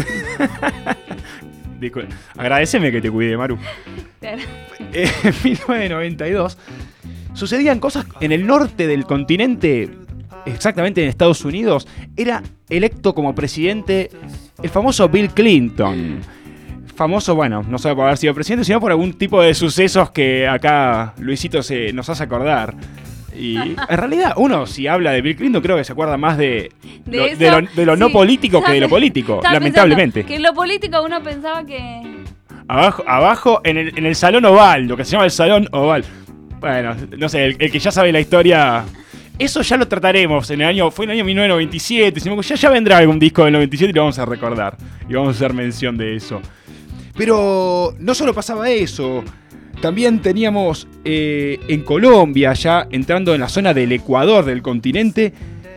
Agradeceme que te cuide, Maru. Claro. En mil novecientos noventa y dos sucedían cosas en el norte del continente, exactamente en Estados Unidos. Era electo como presidente el famoso Bill Clinton. Famoso, bueno, no solo por haber sido presidente, sino por algún tipo de sucesos que acá Luisito se nos hace acordar. Y en realidad, uno, si habla de Bill Clinton, creo que se acuerda más de, de, lo, eso, de lo, de lo sí. no político que de lo político, Estaba lamentablemente. Que en lo político uno pensaba que... Abajo, abajo en, el, en el Salón Oval, lo que se llama el Salón Oval. Bueno, no sé, el, el que ya sabe la historia... Eso ya lo trataremos en el año... Fue en el año mil novecientos noventa y siete, ya, ya vendrá algún disco del noventa y siete y lo vamos a recordar. Y vamos a hacer mención de eso. Pero no solo pasaba eso, también teníamos eh, en Colombia, ya entrando en la zona del Ecuador del continente,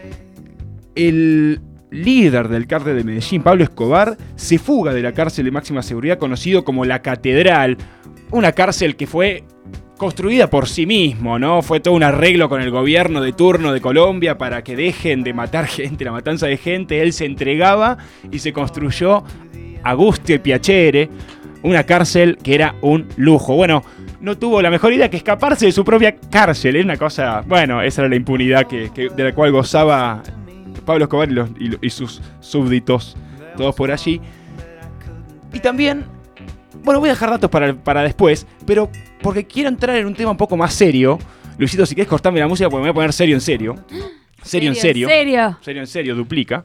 el líder del cártel de Medellín, Pablo Escobar, se fuga de la cárcel de máxima seguridad conocido como La Catedral, una cárcel que fue construida por sí mismo, ¿no? Fue todo un arreglo con el gobierno de turno de Colombia para que dejen de matar gente, la matanza de gente. Él se entregaba y se construyó Agustí Piacere, una cárcel que era un lujo. Bueno, no tuvo la mejor idea que escaparse de su propia cárcel. Era una cosa... Bueno, esa era la impunidad que, que, de la cual gozaba Pablo Escobar y, los, y, y sus súbditos, todos por allí. Y también... Bueno, voy a dejar datos para, para después, pero porque quiero entrar en un tema un poco más serio. Luisito, si quieres cortarme la música, porque me voy a poner serio en serio. Serio en serio. Serio. Serio en serio, duplica.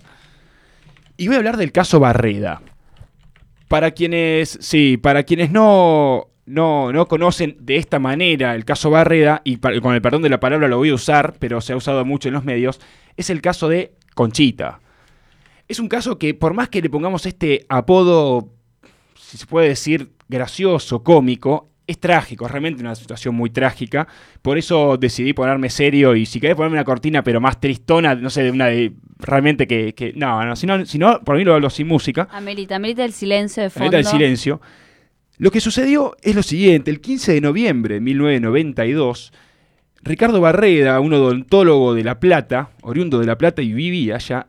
Y voy a hablar del caso Barreda. Para quienes, sí, para quienes no, no, no conocen de esta manera el caso Barreda, y para, con el perdón de la palabra lo voy a usar, pero se ha usado mucho en los medios, es el caso de Conchita. Es un caso que, por más que le pongamos este apodo, si se puede decir, gracioso, cómico, es trágico, es realmente una situación muy trágica. Por eso decidí ponerme serio y si querés ponerme una cortina, pero más tristona, no sé, de una de... Realmente que... que no, no, si no, si no, por mí lo hablo sin música. Amerita, amerita el silencio de fondo. Amerita el silencio. Lo que sucedió es lo siguiente. El quince de noviembre de mil novecientos noventa y dos, Ricardo Barreda, un odontólogo de La Plata, oriundo de La Plata y vivía allá,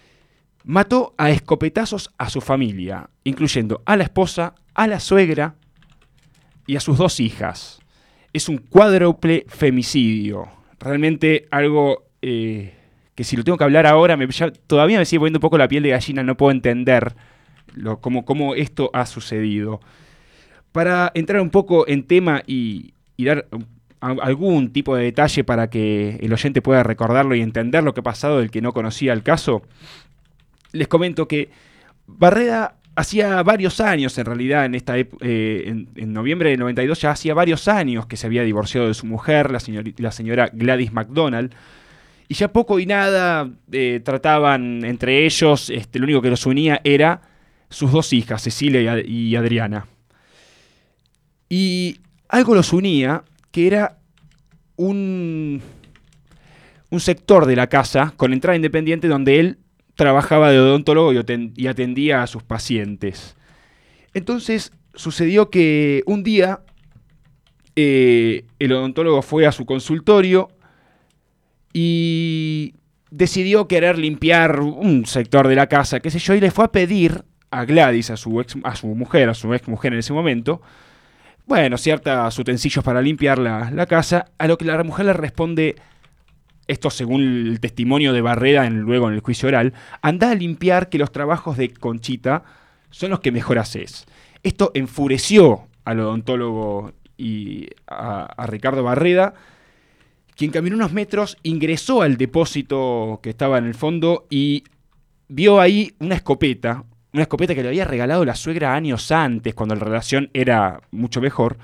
mató a escopetazos a su familia, incluyendo a la esposa, a la suegra y a sus dos hijas. Es un cuádruple femicidio. Realmente algo eh, que si lo tengo que hablar ahora, me, ya, todavía me sigue poniendo un poco la piel de gallina, no puedo entender lo, cómo, cómo esto ha sucedido. Para entrar un poco en tema y, y dar a, algún tipo de detalle para que el oyente pueda recordarlo y entender lo que ha pasado del que no conocía el caso, les comento que Barreda hacía varios años, en realidad, en esta eh, en, en noviembre del noventa y dos ya hacía varios años que se había divorciado de su mujer, la, señor, la señora Gladys McDonald, y ya poco y nada eh, trataban entre ellos, este, lo único que los unía era sus dos hijas, Cecilia y, y Adriana. Y algo los unía, que era un, un sector de la casa con entrada independiente donde él trabajaba de odontólogo y atendía a sus pacientes. Entonces sucedió que un día eh, el odontólogo fue a su consultorio y decidió querer limpiar un sector de la casa, qué sé yo, y le fue a pedir a Gladys, a su, ex, a su mujer, a su ex mujer en ese momento, bueno, ciertos utensilios para limpiar la, la casa, a lo que la mujer le responde... Esto según el testimonio de Barreda en, luego en el juicio oral, anda a limpiar que los trabajos de Conchita son los que mejor haces. Esto enfureció al odontólogo y a, a Ricardo Barreda, quien caminó unos metros, ingresó al depósito que estaba en el fondo y vio ahí una escopeta, una escopeta que le había regalado la suegra años antes, cuando la relación era mucho mejor,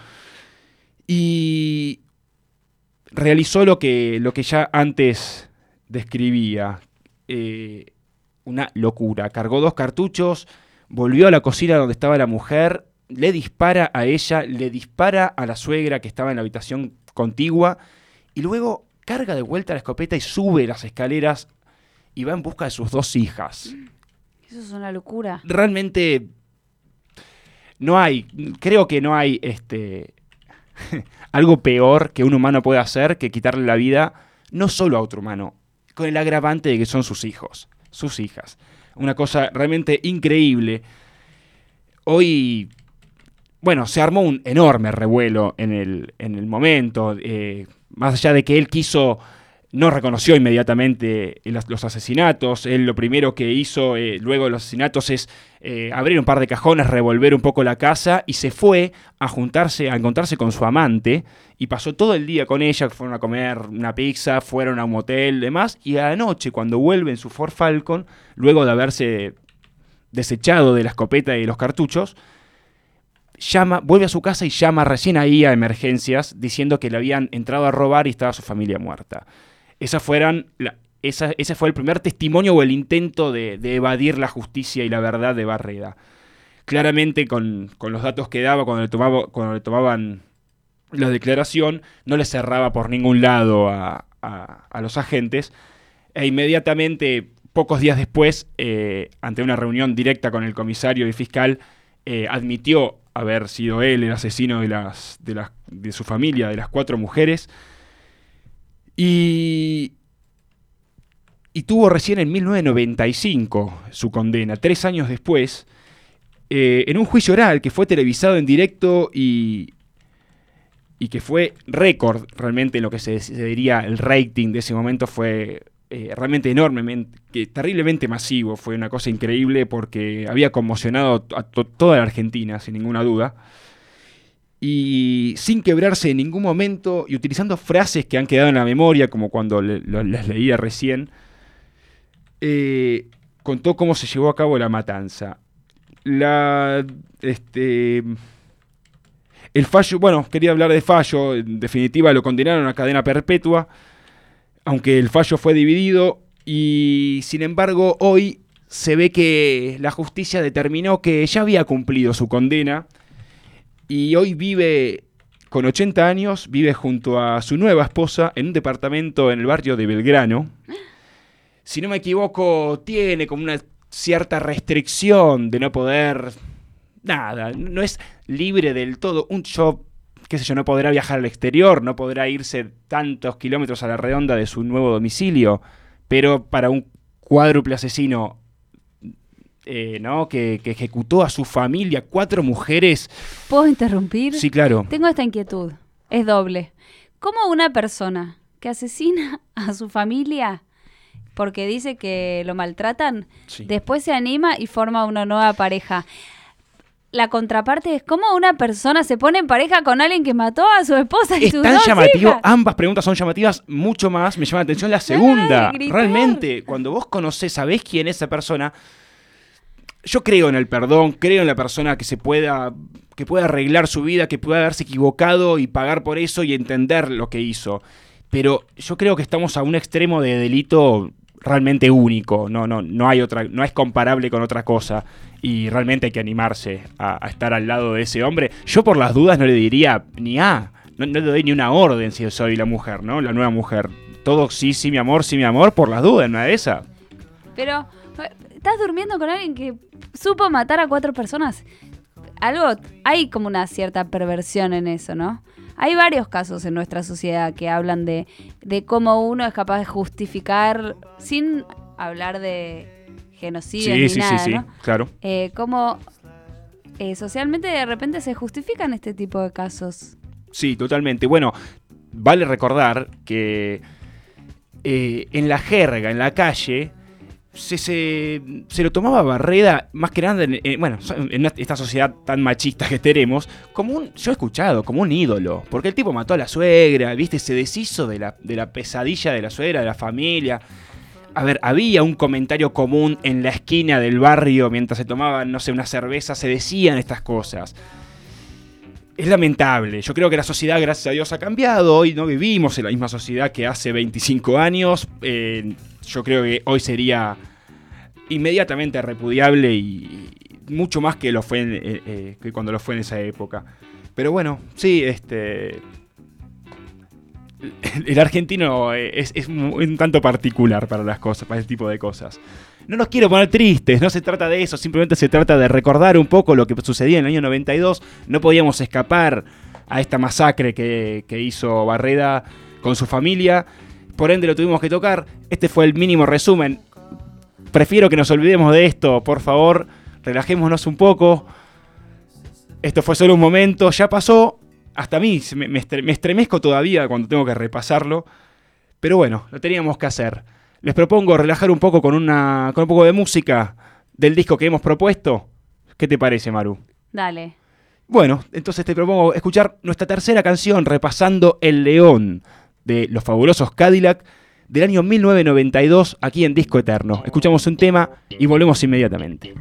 y realizó lo que, lo que ya antes describía, eh, una locura. Cargó dos cartuchos, volvió a la cocina donde estaba la mujer, le dispara a ella, le dispara a la suegra que estaba en la habitación contigua, y luego carga de vuelta la escopeta y sube las escaleras y va en busca de sus dos hijas. Eso es una locura. Realmente no hay, creo que no hay este algo peor que un humano pueda hacer que quitarle la vida no solo a otro humano, con el agravante de que son sus hijos, sus hijas. Una cosa realmente increíble. Hoy, bueno, se armó un enorme revuelo en el, en el momento, eh, más allá de que él quiso, no reconoció inmediatamente los asesinatos. Él lo primero que hizo eh, luego de los asesinatos es eh, abrir un par de cajones, revolver un poco la casa y se fue a juntarse, a encontrarse con su amante y pasó todo el día con ella, fueron a comer una pizza, fueron a un motel y demás, y a la noche cuando vuelve en su Ford Falcon, luego de haberse desechado de la escopeta y de los cartuchos, llama, vuelve a su casa y llama recién ahí a emergencias diciendo que le habían entrado a robar y estaba su familia muerta. Esa fueran la, esa, ese fue el primer testimonio o el intento de, de evadir la justicia y la verdad de Barreda. Claramente con, con los datos que daba cuando le, tomaba, cuando le tomaban la declaración, no le cerraba por ningún lado a, a, a los agentes, e inmediatamente, pocos días después, eh, ante una reunión directa con el comisario y fiscal, eh, admitió haber sido él el asesino de, las, de, las, de su familia, de las cuatro mujeres. Y, y tuvo recién en mil novecientos noventa y cinco su condena, tres años después, eh, en un juicio oral que fue televisado en directo y, y que fue récord realmente en lo que se, se diría el rating de ese momento. Fue eh, realmente enormemente, que, terriblemente masivo, fue una cosa increíble porque había conmocionado a to- toda la Argentina, sin ninguna duda. Y sin quebrarse en ningún momento y utilizando frases que han quedado en la memoria, como cuando le, lo, las leía recién, eh, contó cómo se llevó a cabo la matanza. La, este, el fallo, bueno, quería hablar de fallo, en definitiva lo condenaron a cadena perpetua, aunque el fallo fue dividido, y sin embargo hoy se ve que la justicia determinó que ya había cumplido su condena. Y hoy vive, con ochenta años, vive junto a su nueva esposa en un departamento en el barrio de Belgrano. Si no me equivoco, tiene como una cierta restricción de no poder... Nada, no es libre del todo. Un show, qué sé yo, no podrá viajar al exterior, no podrá irse tantos kilómetros a la redonda de su nuevo domicilio. Pero para un cuádruple asesino... Eh, ¿no? que, que ejecutó a su familia, cuatro mujeres. ¿Puedo interrumpir? Sí, claro. Tengo esta inquietud, es doble. ¿Cómo una persona que asesina a su familia porque dice que lo maltratan, sí, después se anima y forma una nueva pareja? La contraparte es cómo una persona se pone en pareja con alguien que mató a su esposa y es sus tan dos llamativo, hijas. Ambas preguntas son llamativas, mucho más me llama la atención la segunda. Realmente, cuando vos conocés, sabés quién es esa persona. Yo creo en el perdón, creo en la persona que se pueda, que pueda arreglar su vida, que pueda haberse equivocado y pagar por eso y entender lo que hizo. Pero yo creo que estamos a un extremo de delito realmente único. No, no, no hay otra, no es comparable con otra cosa. Y realmente hay que animarse a, a estar al lado de ese hombre. Yo por las dudas no le diría ni a, no, no le doy ni una orden si soy la mujer, ¿no? La nueva mujer. Todo sí, sí, mi amor, sí, mi amor, por las dudas, una de esas. Pero estás durmiendo con alguien que supo matar a cuatro personas. Algo, hay como una cierta perversión en eso, ¿no? Hay varios casos en nuestra sociedad que hablan de, de cómo uno es capaz de justificar, sin hablar de genocidio sí, ni sí, nada, sí, ¿no? Sí, claro. Eh, cómo eh, socialmente de repente se justifican este tipo de casos. Sí, totalmente. Bueno, vale recordar que eh, en la jerga, en la calle, se, se, se lo tomaba Barreda, más que nada, en, en, bueno, en esta sociedad tan machista que tenemos, como un, yo he escuchado, como un ídolo. Porque el tipo mató a la suegra, ¿viste? Se deshizo de la, de la pesadilla de la suegra, de la familia. A ver, había un comentario común en la esquina del barrio mientras se tomaban, no sé, una cerveza, se decían estas cosas. Es lamentable. Yo creo que la sociedad, gracias a Dios, ha cambiado. Hoy no vivimos en la misma sociedad que hace veinticinco años. Eh, yo creo que hoy sería inmediatamente repudiable y mucho más que lo fue en, eh, eh, que cuando lo fue en esa época. Pero bueno, sí, este... el argentino es, es un tanto particular para las cosas, para ese tipo de cosas. No nos quiero poner tristes, no se trata de eso, simplemente se trata de recordar un poco lo que sucedía en el año noventa y dos. No podíamos escapar a esta masacre que, que hizo Barreda con su familia, por ende lo tuvimos que tocar. Este fue el mínimo resumen. Prefiero que nos olvidemos de esto, por favor, relajémonos un poco. Esto fue solo un momento, ya pasó. Hasta a mí me, me estremezco todavía cuando tengo que repasarlo. Pero bueno, lo teníamos que hacer. Les propongo relajar un poco con, una, con un poco de música del disco que hemos propuesto. ¿Qué te parece, Maru? Dale. Bueno, entonces te propongo escuchar nuestra tercera canción, repasando El León, de Los Fabulosos Cadillac, del año mil novecientos noventa y dos, aquí en Disco Eterno. Escuchamos un tema y volvemos inmediatamente.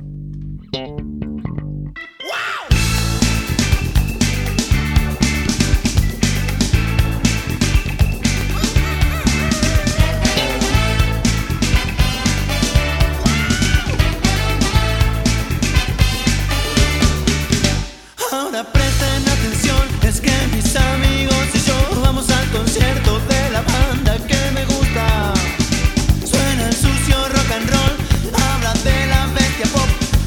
Ahora presten atención, es que mis amigos y yo vamos al concierto de la banda que me gusta. Suena el sucio rock and roll, habla de la bestia pop.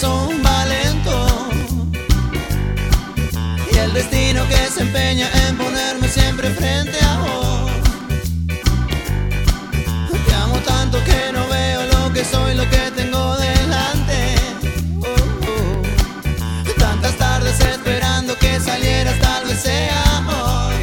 corazón va lento y el destino que se empeña en ponerme siempre frente a vos. Te amo tanto que no veo lo que soy, lo que tengo delante. Oh, oh. Tantas tardes esperando que salieras, tal vez sea hoy.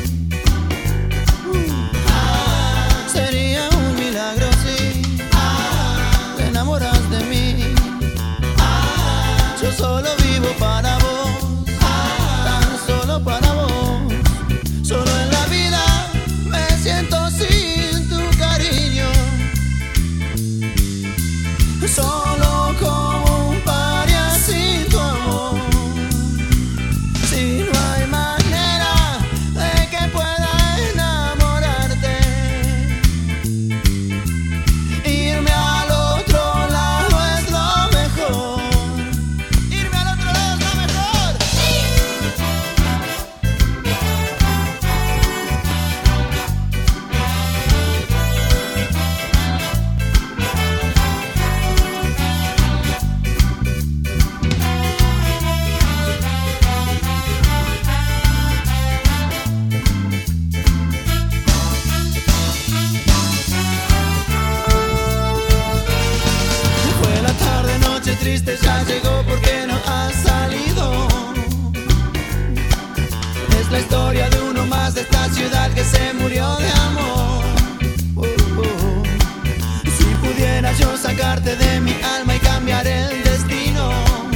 Ah, sería un milagro si ah, te enamoras de mí. Ah, yo solo vivo para vos, ah, tan solo para vos. Solo en la vida me siento sin tu cariño. Solo como un paria sin tu amor. Si no hay manera de que pueda enamorarte, irme al otro lado es lo mejor. Irme al otro lado es lo mejor. Fue la tarde, noche triste, ya llegó porque no ha salido. Es la historia de uno más de esta ciudad que se murió de amor. Uh, uh. Si pudiera yo sacarte de mi alma y cambiar el destino,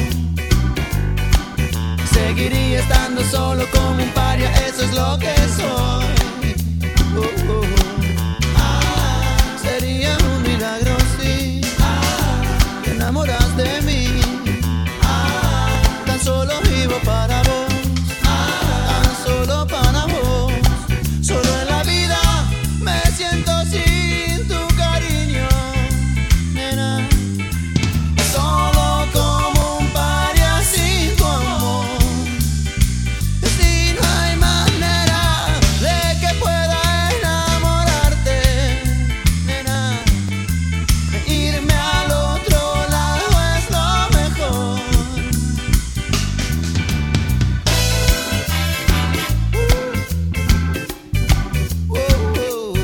seguiría estando solo como un paria, eso es lo que soy. Uh, uh. Ah, sería un milagro si ah, te enamoras de mí. Ah, tan solo vivo para vos, ah, tan solo para vos. Solo en la vida me siento sin tu cariño, nena. Solo como un paria sin tu amor. Si no hay manera de que pueda enamorarte, nena, irme al otro lado es lo mejor. Uh, uh, uh.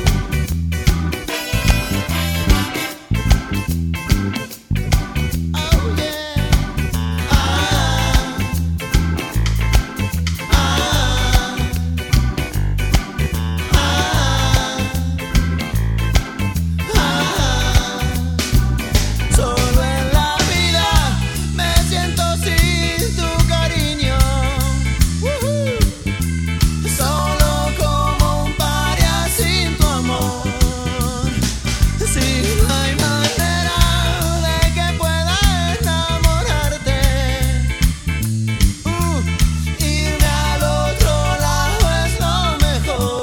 Oh yeah. Ah, ah, ah, ah. Solo en la vida me siento sin tu cariño. Woohoo. Solo como un paria sin tu amor. Si no hay manera de que pueda enamorarte, uh, irme al otro lado es lo mejor.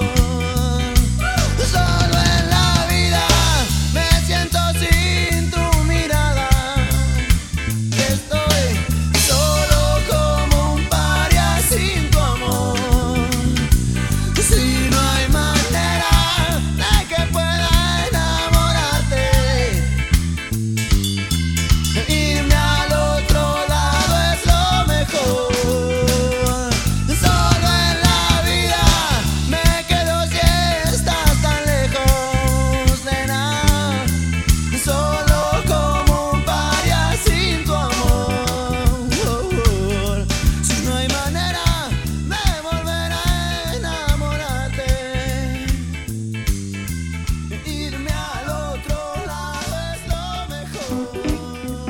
Solo en la vida me siento sin tu mirada. Que estoy solo como un paria sin tu amor. Si no hay manera de que pueda enamorarte, irme al otro lado es lo mejor. Solo en la vida me quedo si estás tan lejos, nena. Solo como un paria sin tu amor. Si no hay manera de volver a enamorarte, irme al otro lado es lo mejor.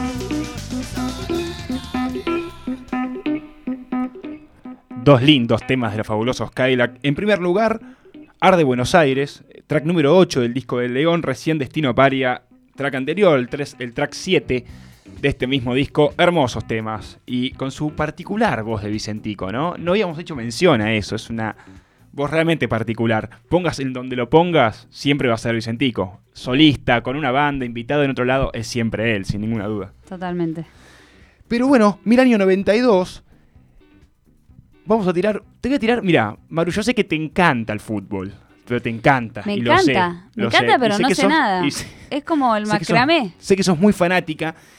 Dos lindos temas de los fabulosos Cadillac. En primer lugar, Arde Buenos Aires, track número ocho del disco del León, recién Destino Paria, track anterior, el, tres, el track siete de este mismo disco. Hermosos temas y con su particular voz de Vicentico, ¿no? No habíamos hecho mención a eso, es una voz realmente particular. Pongas en donde lo pongas, siempre va a ser Vicentico. Solista, con una banda, invitado en otro lado, es siempre él, sin ninguna duda. Totalmente. Pero bueno, mil año noventa y dos, vamos a tirar, te voy a tirar, mira, Maru, yo sé que te encanta el fútbol, pero te encanta. Me y encanta, lo sé, me lo encanta, sé. pero sé no que sé sos, nada. sé, es como el sé que sos- macramé. sé que sos muy fanática.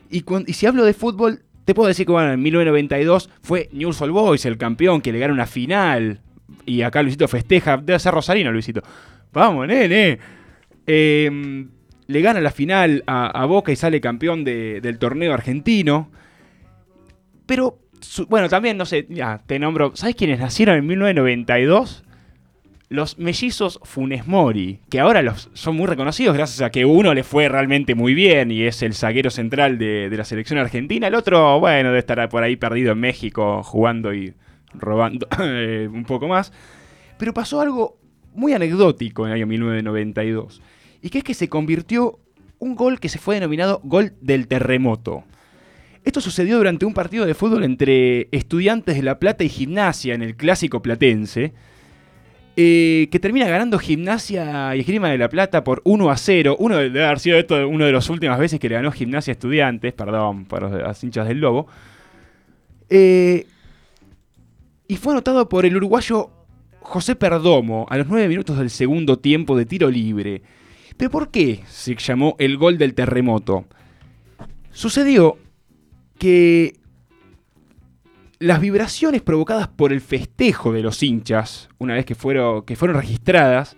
Y, cuando, y si hablo de fútbol, te puedo decir que bueno, en mil novecientos noventa y dos fue Newell's Old Boys el campeón, que le gana una final. Y acá Luisito festeja, debe ser rosarino Luisito. Vamos, nene. Eh, le gana la final a, a Boca y sale campeón de, del torneo argentino. Pero, su, bueno, también, no sé, ya, te nombro. ¿Sabes quiénes nacieron en mil novecientos noventa y dos? Los mellizos Funes Mori, que ahora los, son muy reconocidos gracias a que uno le fue realmente muy bien y es el zaguero central de, de la selección argentina. El otro, bueno, debe estar por ahí perdido en México jugando y robando un poco más. Pero pasó algo muy anecdótico en el año mil novecientos noventa y dos. Y que es que se convirtió un gol que se fue denominado gol del terremoto. Esto sucedió durante un partido de fútbol entre Estudiantes de La Plata y Gimnasia en el clásico platense. Eh, que termina ganando Gimnasia y Esgrima de La Plata por uno a cero. Uno debe haber sido esto una de las últimas veces que le ganó Gimnasia a Estudiantes, perdón, para los hinchas del Lobo. Eh, y fue anotado por el uruguayo José Perdomo a los nueve minutos del segundo tiempo de tiro libre. ¿Pero por qué se llamó el gol del terremoto? Sucedió que las vibraciones provocadas por el festejo de los hinchas, una vez que fueron, que fueron registradas,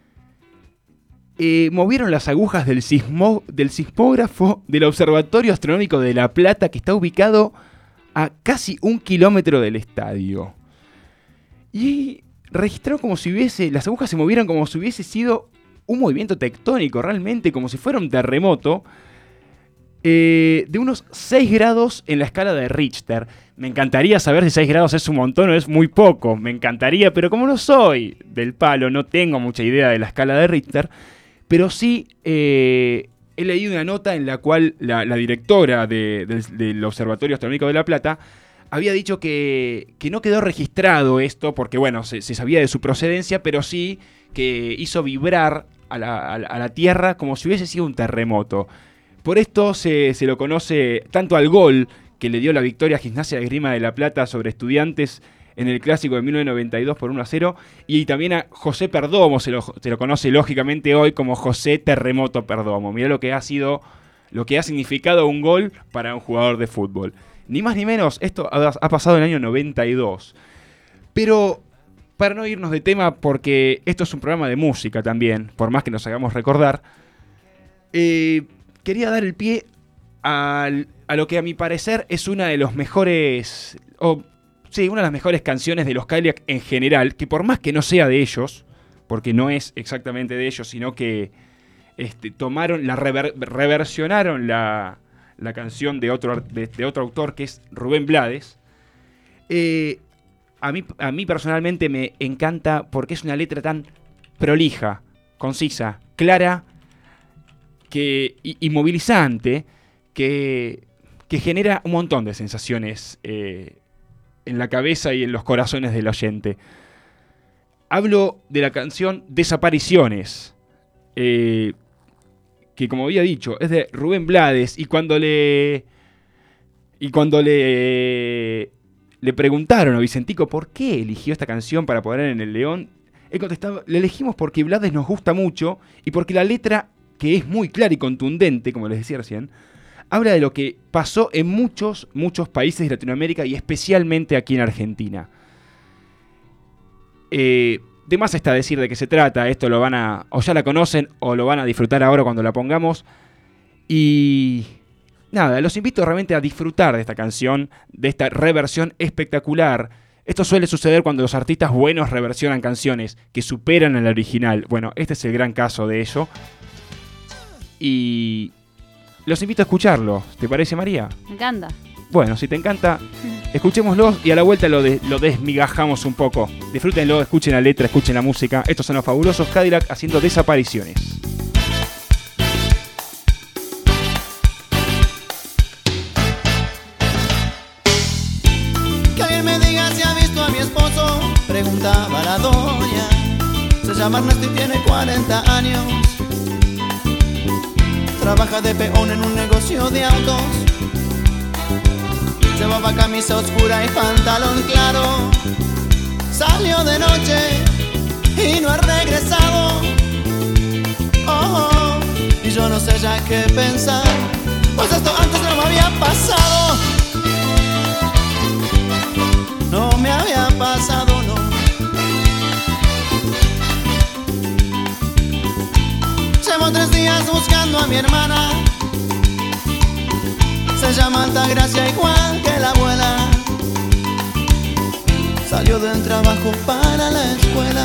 eh, movieron las agujas del, sismo, del sismógrafo del Observatorio Astronómico de La Plata, que está ubicado a casi un kilómetro del estadio. Y registraron como si hubiese, las agujas se movieron como si hubiese sido un movimiento tectónico, realmente como si fuera un terremoto, eh, de unos seis grados en la escala de Richter. Me encantaría saber si seis grados es un montón o es muy poco. Me encantaría, pero como no soy del palo, no tengo mucha idea de la escala de Richter. Pero sí eh, he leído una nota en la cual la, la directora de, de, del Observatorio Astronómico de La Plata había dicho que, que no quedó registrado esto, porque bueno, se, se sabía de su procedencia, pero sí que hizo vibrar a la, a la, a la Tierra como si hubiese sido un terremoto. Por esto se, se lo conoce tanto al gol que le dio la victoria a Gimnasia de Esgrima de La Plata sobre Estudiantes en el clásico de mil novecientos noventa y dos por uno a cero, y también a José Perdomo se lo, se lo conoce lógicamente hoy como José Terremoto Perdomo. Mirá lo que ha sido, lo que ha significado un gol para un jugador de fútbol. Ni más ni menos, esto ha, ha pasado en el año noventa y dos. Pero para no irnos de tema, porque esto es un programa de música también, por más que nos hagamos recordar, eh, quería dar el pie al, a lo que a mi parecer es una de los mejores, o sí, una de las mejores canciones de los Cadillacs en general, que por más que no sea de ellos, porque no es exactamente de ellos, sino que este, tomaron, la rever, reversionaron la, la canción de otro, de, de otro autor que es Rubén Blades. Eh, a, mí, a mí personalmente me encanta porque es una letra tan prolija, concisa, clara que, y, y movilizante, que, que genera un montón de sensaciones eh, en la cabeza y en los corazones del oyente. Hablo de la canción Desapariciones, eh, que como había dicho, es de Rubén Blades, y cuando le y cuando le le preguntaron a Vicentico por qué eligió esta canción para poner en El León, él contestaba: le elegimos porque Blades nos gusta mucho y porque la letra, que es muy clara y contundente, como les decía recién, habla de lo que pasó en muchos, muchos países de Latinoamérica y especialmente aquí en Argentina. Eh, de más está decir de qué se trata, esto lo van a, o ya la conocen, o lo van a disfrutar ahora cuando la pongamos. Y nada, los invito realmente a disfrutar de esta canción, de esta reversión espectacular. Esto suele suceder cuando los artistas buenos reversionan canciones que superan al original. Bueno, este es el gran caso de ello. Y los invito a escucharlo. ¿Te parece, María? Me encanta. Bueno, si te encanta, escuchémoslo y a la vuelta lo, de, lo desmigajamos un poco. Disfrútenlo, escuchen la letra, escuchen la música. Estos son los fabulosos Cadillacs haciendo Desapariciones. Que alguien me diga si ha visto a mi esposo, preguntaba la doña. Se llama Ernesto y tiene cuarenta años. Trabaja de peón en un negocio de autos. Llevaba camisa oscura y pantalón claro. Salió de noche y no ha regresado. Oh, oh, y yo no sé ya qué pensar. pues esto antes no me había pasado. No me había pasado, no. Llevo tres días buscando a mi hermana. Se llama Altagracia, igual que la abuela. Salió del trabajo para la escuela.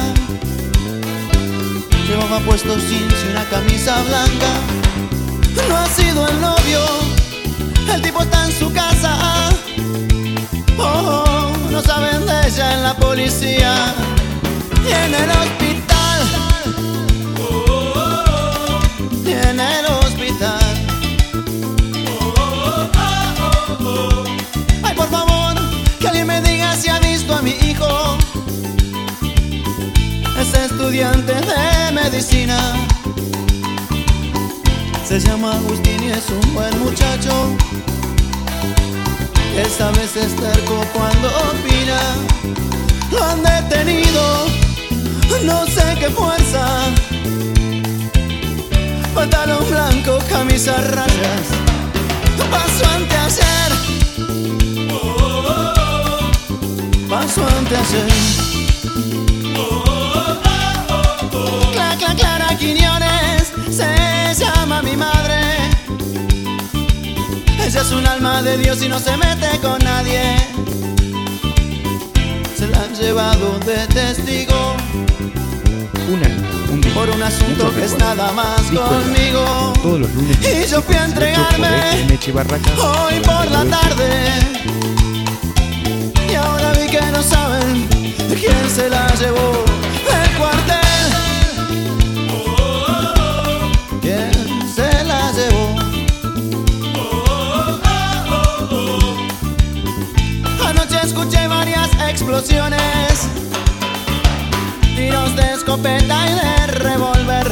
Llevaba puesto jeans y una camisa blanca. No ha sido el novio, el tipo está en su casa. Oh, oh, no saben de ella en la policía y en el hospital. Y en el hospital. Ay, por favor, que alguien me diga si ha visto a mi hijo. Es estudiante de medicina. Se llama Agustín y es un buen muchacho. Esta vez es terco cuando opina. Lo han detenido, no sé qué fuerza. Pantalón blanco, camisa a rayas. Pasó anteayer. Pasó anteayer. Cla, cla, Clara Quiñones se llama mi madre. Ella es un alma de Dios y no se mete con nadie. Se la han llevado de testigo. Una, un día, por un asunto que es nada más conmigo. Todos los lunes. Y yo fui a entregarme hoy por la tarde. Y ahora vi que no saben quién se la llevó del cuartel. ¿Quién se la llevó? Anoche escuché varias explosiones, tiros de escopeta y de revólver,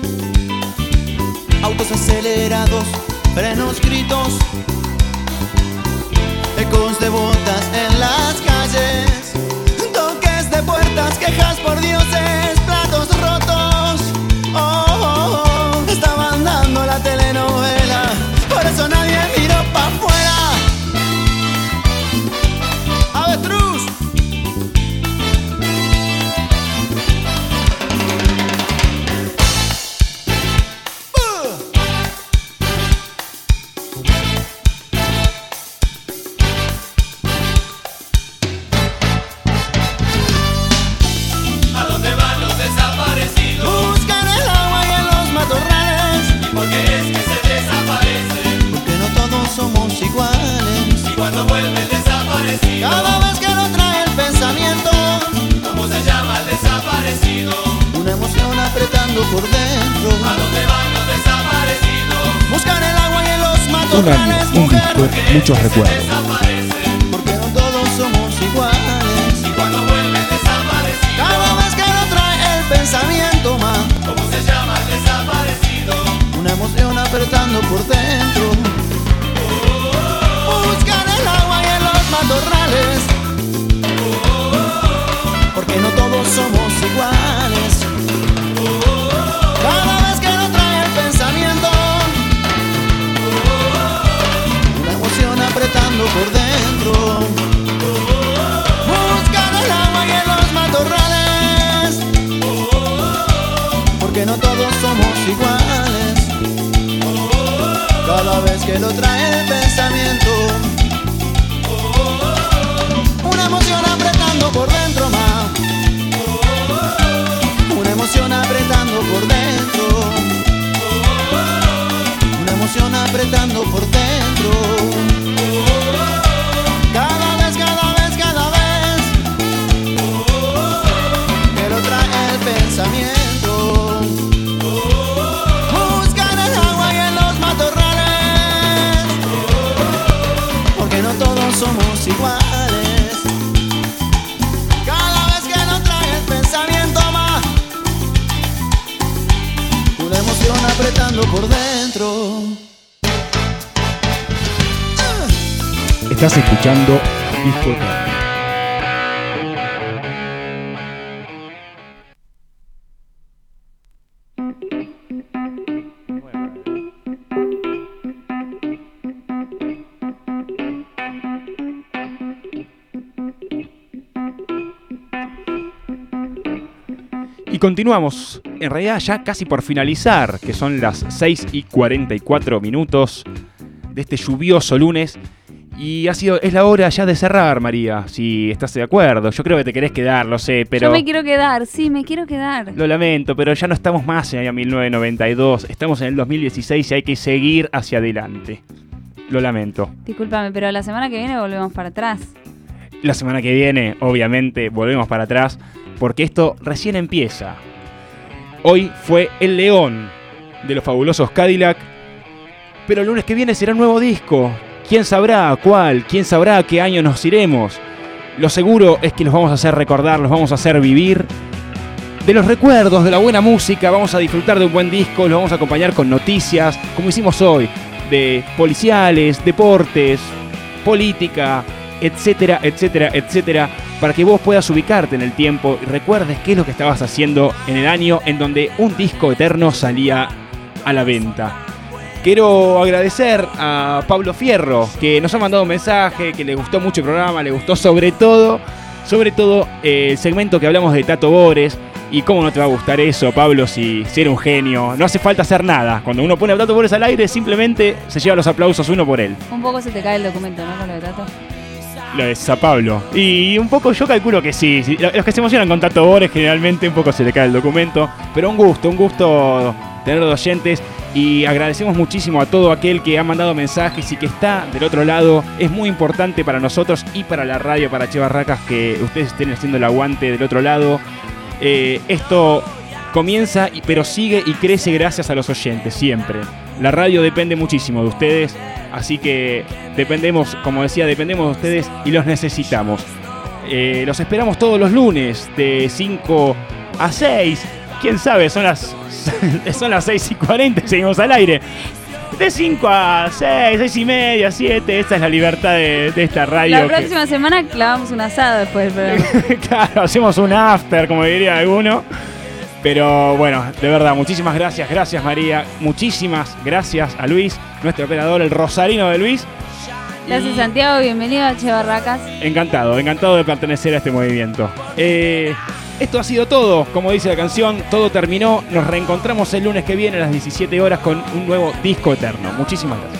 autos acelerados, frenos, gritos, ecos de botas en las calles, toques de puertas, quejas por dioses, platos rotos. Oh, oh, oh, estaban dando la telenovela, por eso nadie miró pa' afuera. Avestruz. ¿A dónde van los desaparecidos? Buscan el agua y en los matorrales. ¿Y por qué es que se desaparecen? Porque no todos somos iguales. ¿Y cuando vuelve el desaparecido? Cada vez que lo trae el pensamiento. ¿Cómo se llama el desaparecido? Una emoción apretando por dentro. ¿A dónde van los desaparecidos? Buscan el agua y en los Un matorrales, año, un mujer. disco, muchos recuerdos. Porque no todos somos iguales. ¿Y cuando vuelve el desaparecido? Cada vez que lo trae el pensamiento, ma. ¿Cómo se llama el desaparecido? Una emoción apretando por dentro. Buscan el agua y en los matorrales. Porque no todos somos iguales. Cada vez que lo trae el pensamiento. Una emoción apretando por dentro. Buscan el agua y en los matorrales. Porque no todos somos iguales. Cada vez que lo trae el pensamiento. Una emoción apretando por dentro, ma. Una emoción apretando por dentro. Una emoción apretando por dentro. Cada vez, cada vez, cada vez que lo trae el pensamiento. Buscan el agua y en los matorrales. Porque no todos somos iguales. Cada vez que lo trae el pensamiento, ma. Una emoción apretando por dentro. Estás escuchando Disco Eterno. continuamos, en realidad ya casi por finalizar, que son las seis y cuarenta y cuatro minutos de este lluvioso lunes. Y ha sido, es la hora ya de cerrar, María, si estás de acuerdo. Yo creo que te querés quedar, lo sé, pero... Yo me quiero quedar, sí, me quiero quedar. Lo lamento, pero ya no estamos más en el año mil novecientos noventa y dos, estamos en el dos mil dieciséis y hay que seguir hacia adelante. Lo lamento. Discúlpame, pero la semana que viene volvemos para atrás. La semana que viene, obviamente, volvemos para atrás, porque esto recién empieza. Hoy fue El León de los fabulosos Cadillac, pero el lunes que viene será un nuevo disco. ¿Quién sabrá cuál? ¿Quién sabrá a qué año nos iremos? Lo seguro es que los vamos a hacer recordar, los vamos a hacer vivir. De los recuerdos, de la buena música, vamos a disfrutar de un buen disco, los vamos a acompañar con noticias, como hicimos hoy, de policiales, deportes, política, etcétera, etcétera, etcétera, para que vos puedas ubicarte en el tiempo y recuerdes qué es lo que estabas haciendo en el año en donde un disco eterno salía a la venta. Quiero agradecer a Pablo Fierro, que nos ha mandado un mensaje, que le gustó mucho el programa, le gustó sobre todo, sobre todo eh, el segmento que hablamos de Tato Bores. Y cómo no te va a gustar eso, Pablo, si, si eres un genio. No hace falta hacer nada. Cuando uno pone a Tato Bores al aire, simplemente se lleva los aplausos uno por él. Un poco se te cae el documento, ¿no? Con lo de Tato. Lo es a Pablo. Y un poco yo calculo que sí, sí. Los que se emocionan con Tato Bores generalmente un poco se le cae el documento. Pero un gusto, un gusto tener de oyentes. Y agradecemos muchísimo a todo aquel que ha mandado mensajes y que está del otro lado. Es muy importante para nosotros y para la radio, para Che Barracas, que ustedes estén haciendo el aguante del otro lado. Eh, esto comienza, pero sigue y crece gracias a los oyentes, siempre. La radio depende muchísimo de ustedes, así que dependemos, como decía, dependemos de ustedes y los necesitamos. Eh, los esperamos todos los lunes de cinco a seis. Quién sabe, son las, son las seis y cuarenta y seguimos al aire. De cinco a seis, seis y media, siete. Esta es la libertad de, de esta radio. La próxima que... semana clavamos un asado después del programa. Claro, hacemos un after, como diría alguno. Pero bueno, de verdad, muchísimas gracias. Gracias, María. Muchísimas gracias a Luis, nuestro operador, el rosarino de Luis. Gracias, y... Santiago. Bienvenido a Che Barracas. Encantado, encantado de pertenecer a este movimiento. Eh... Esto ha sido todo, como dice la canción, todo terminó. Nos reencontramos el lunes que viene a las diecisiete horas con un nuevo disco eterno. Muchísimas gracias.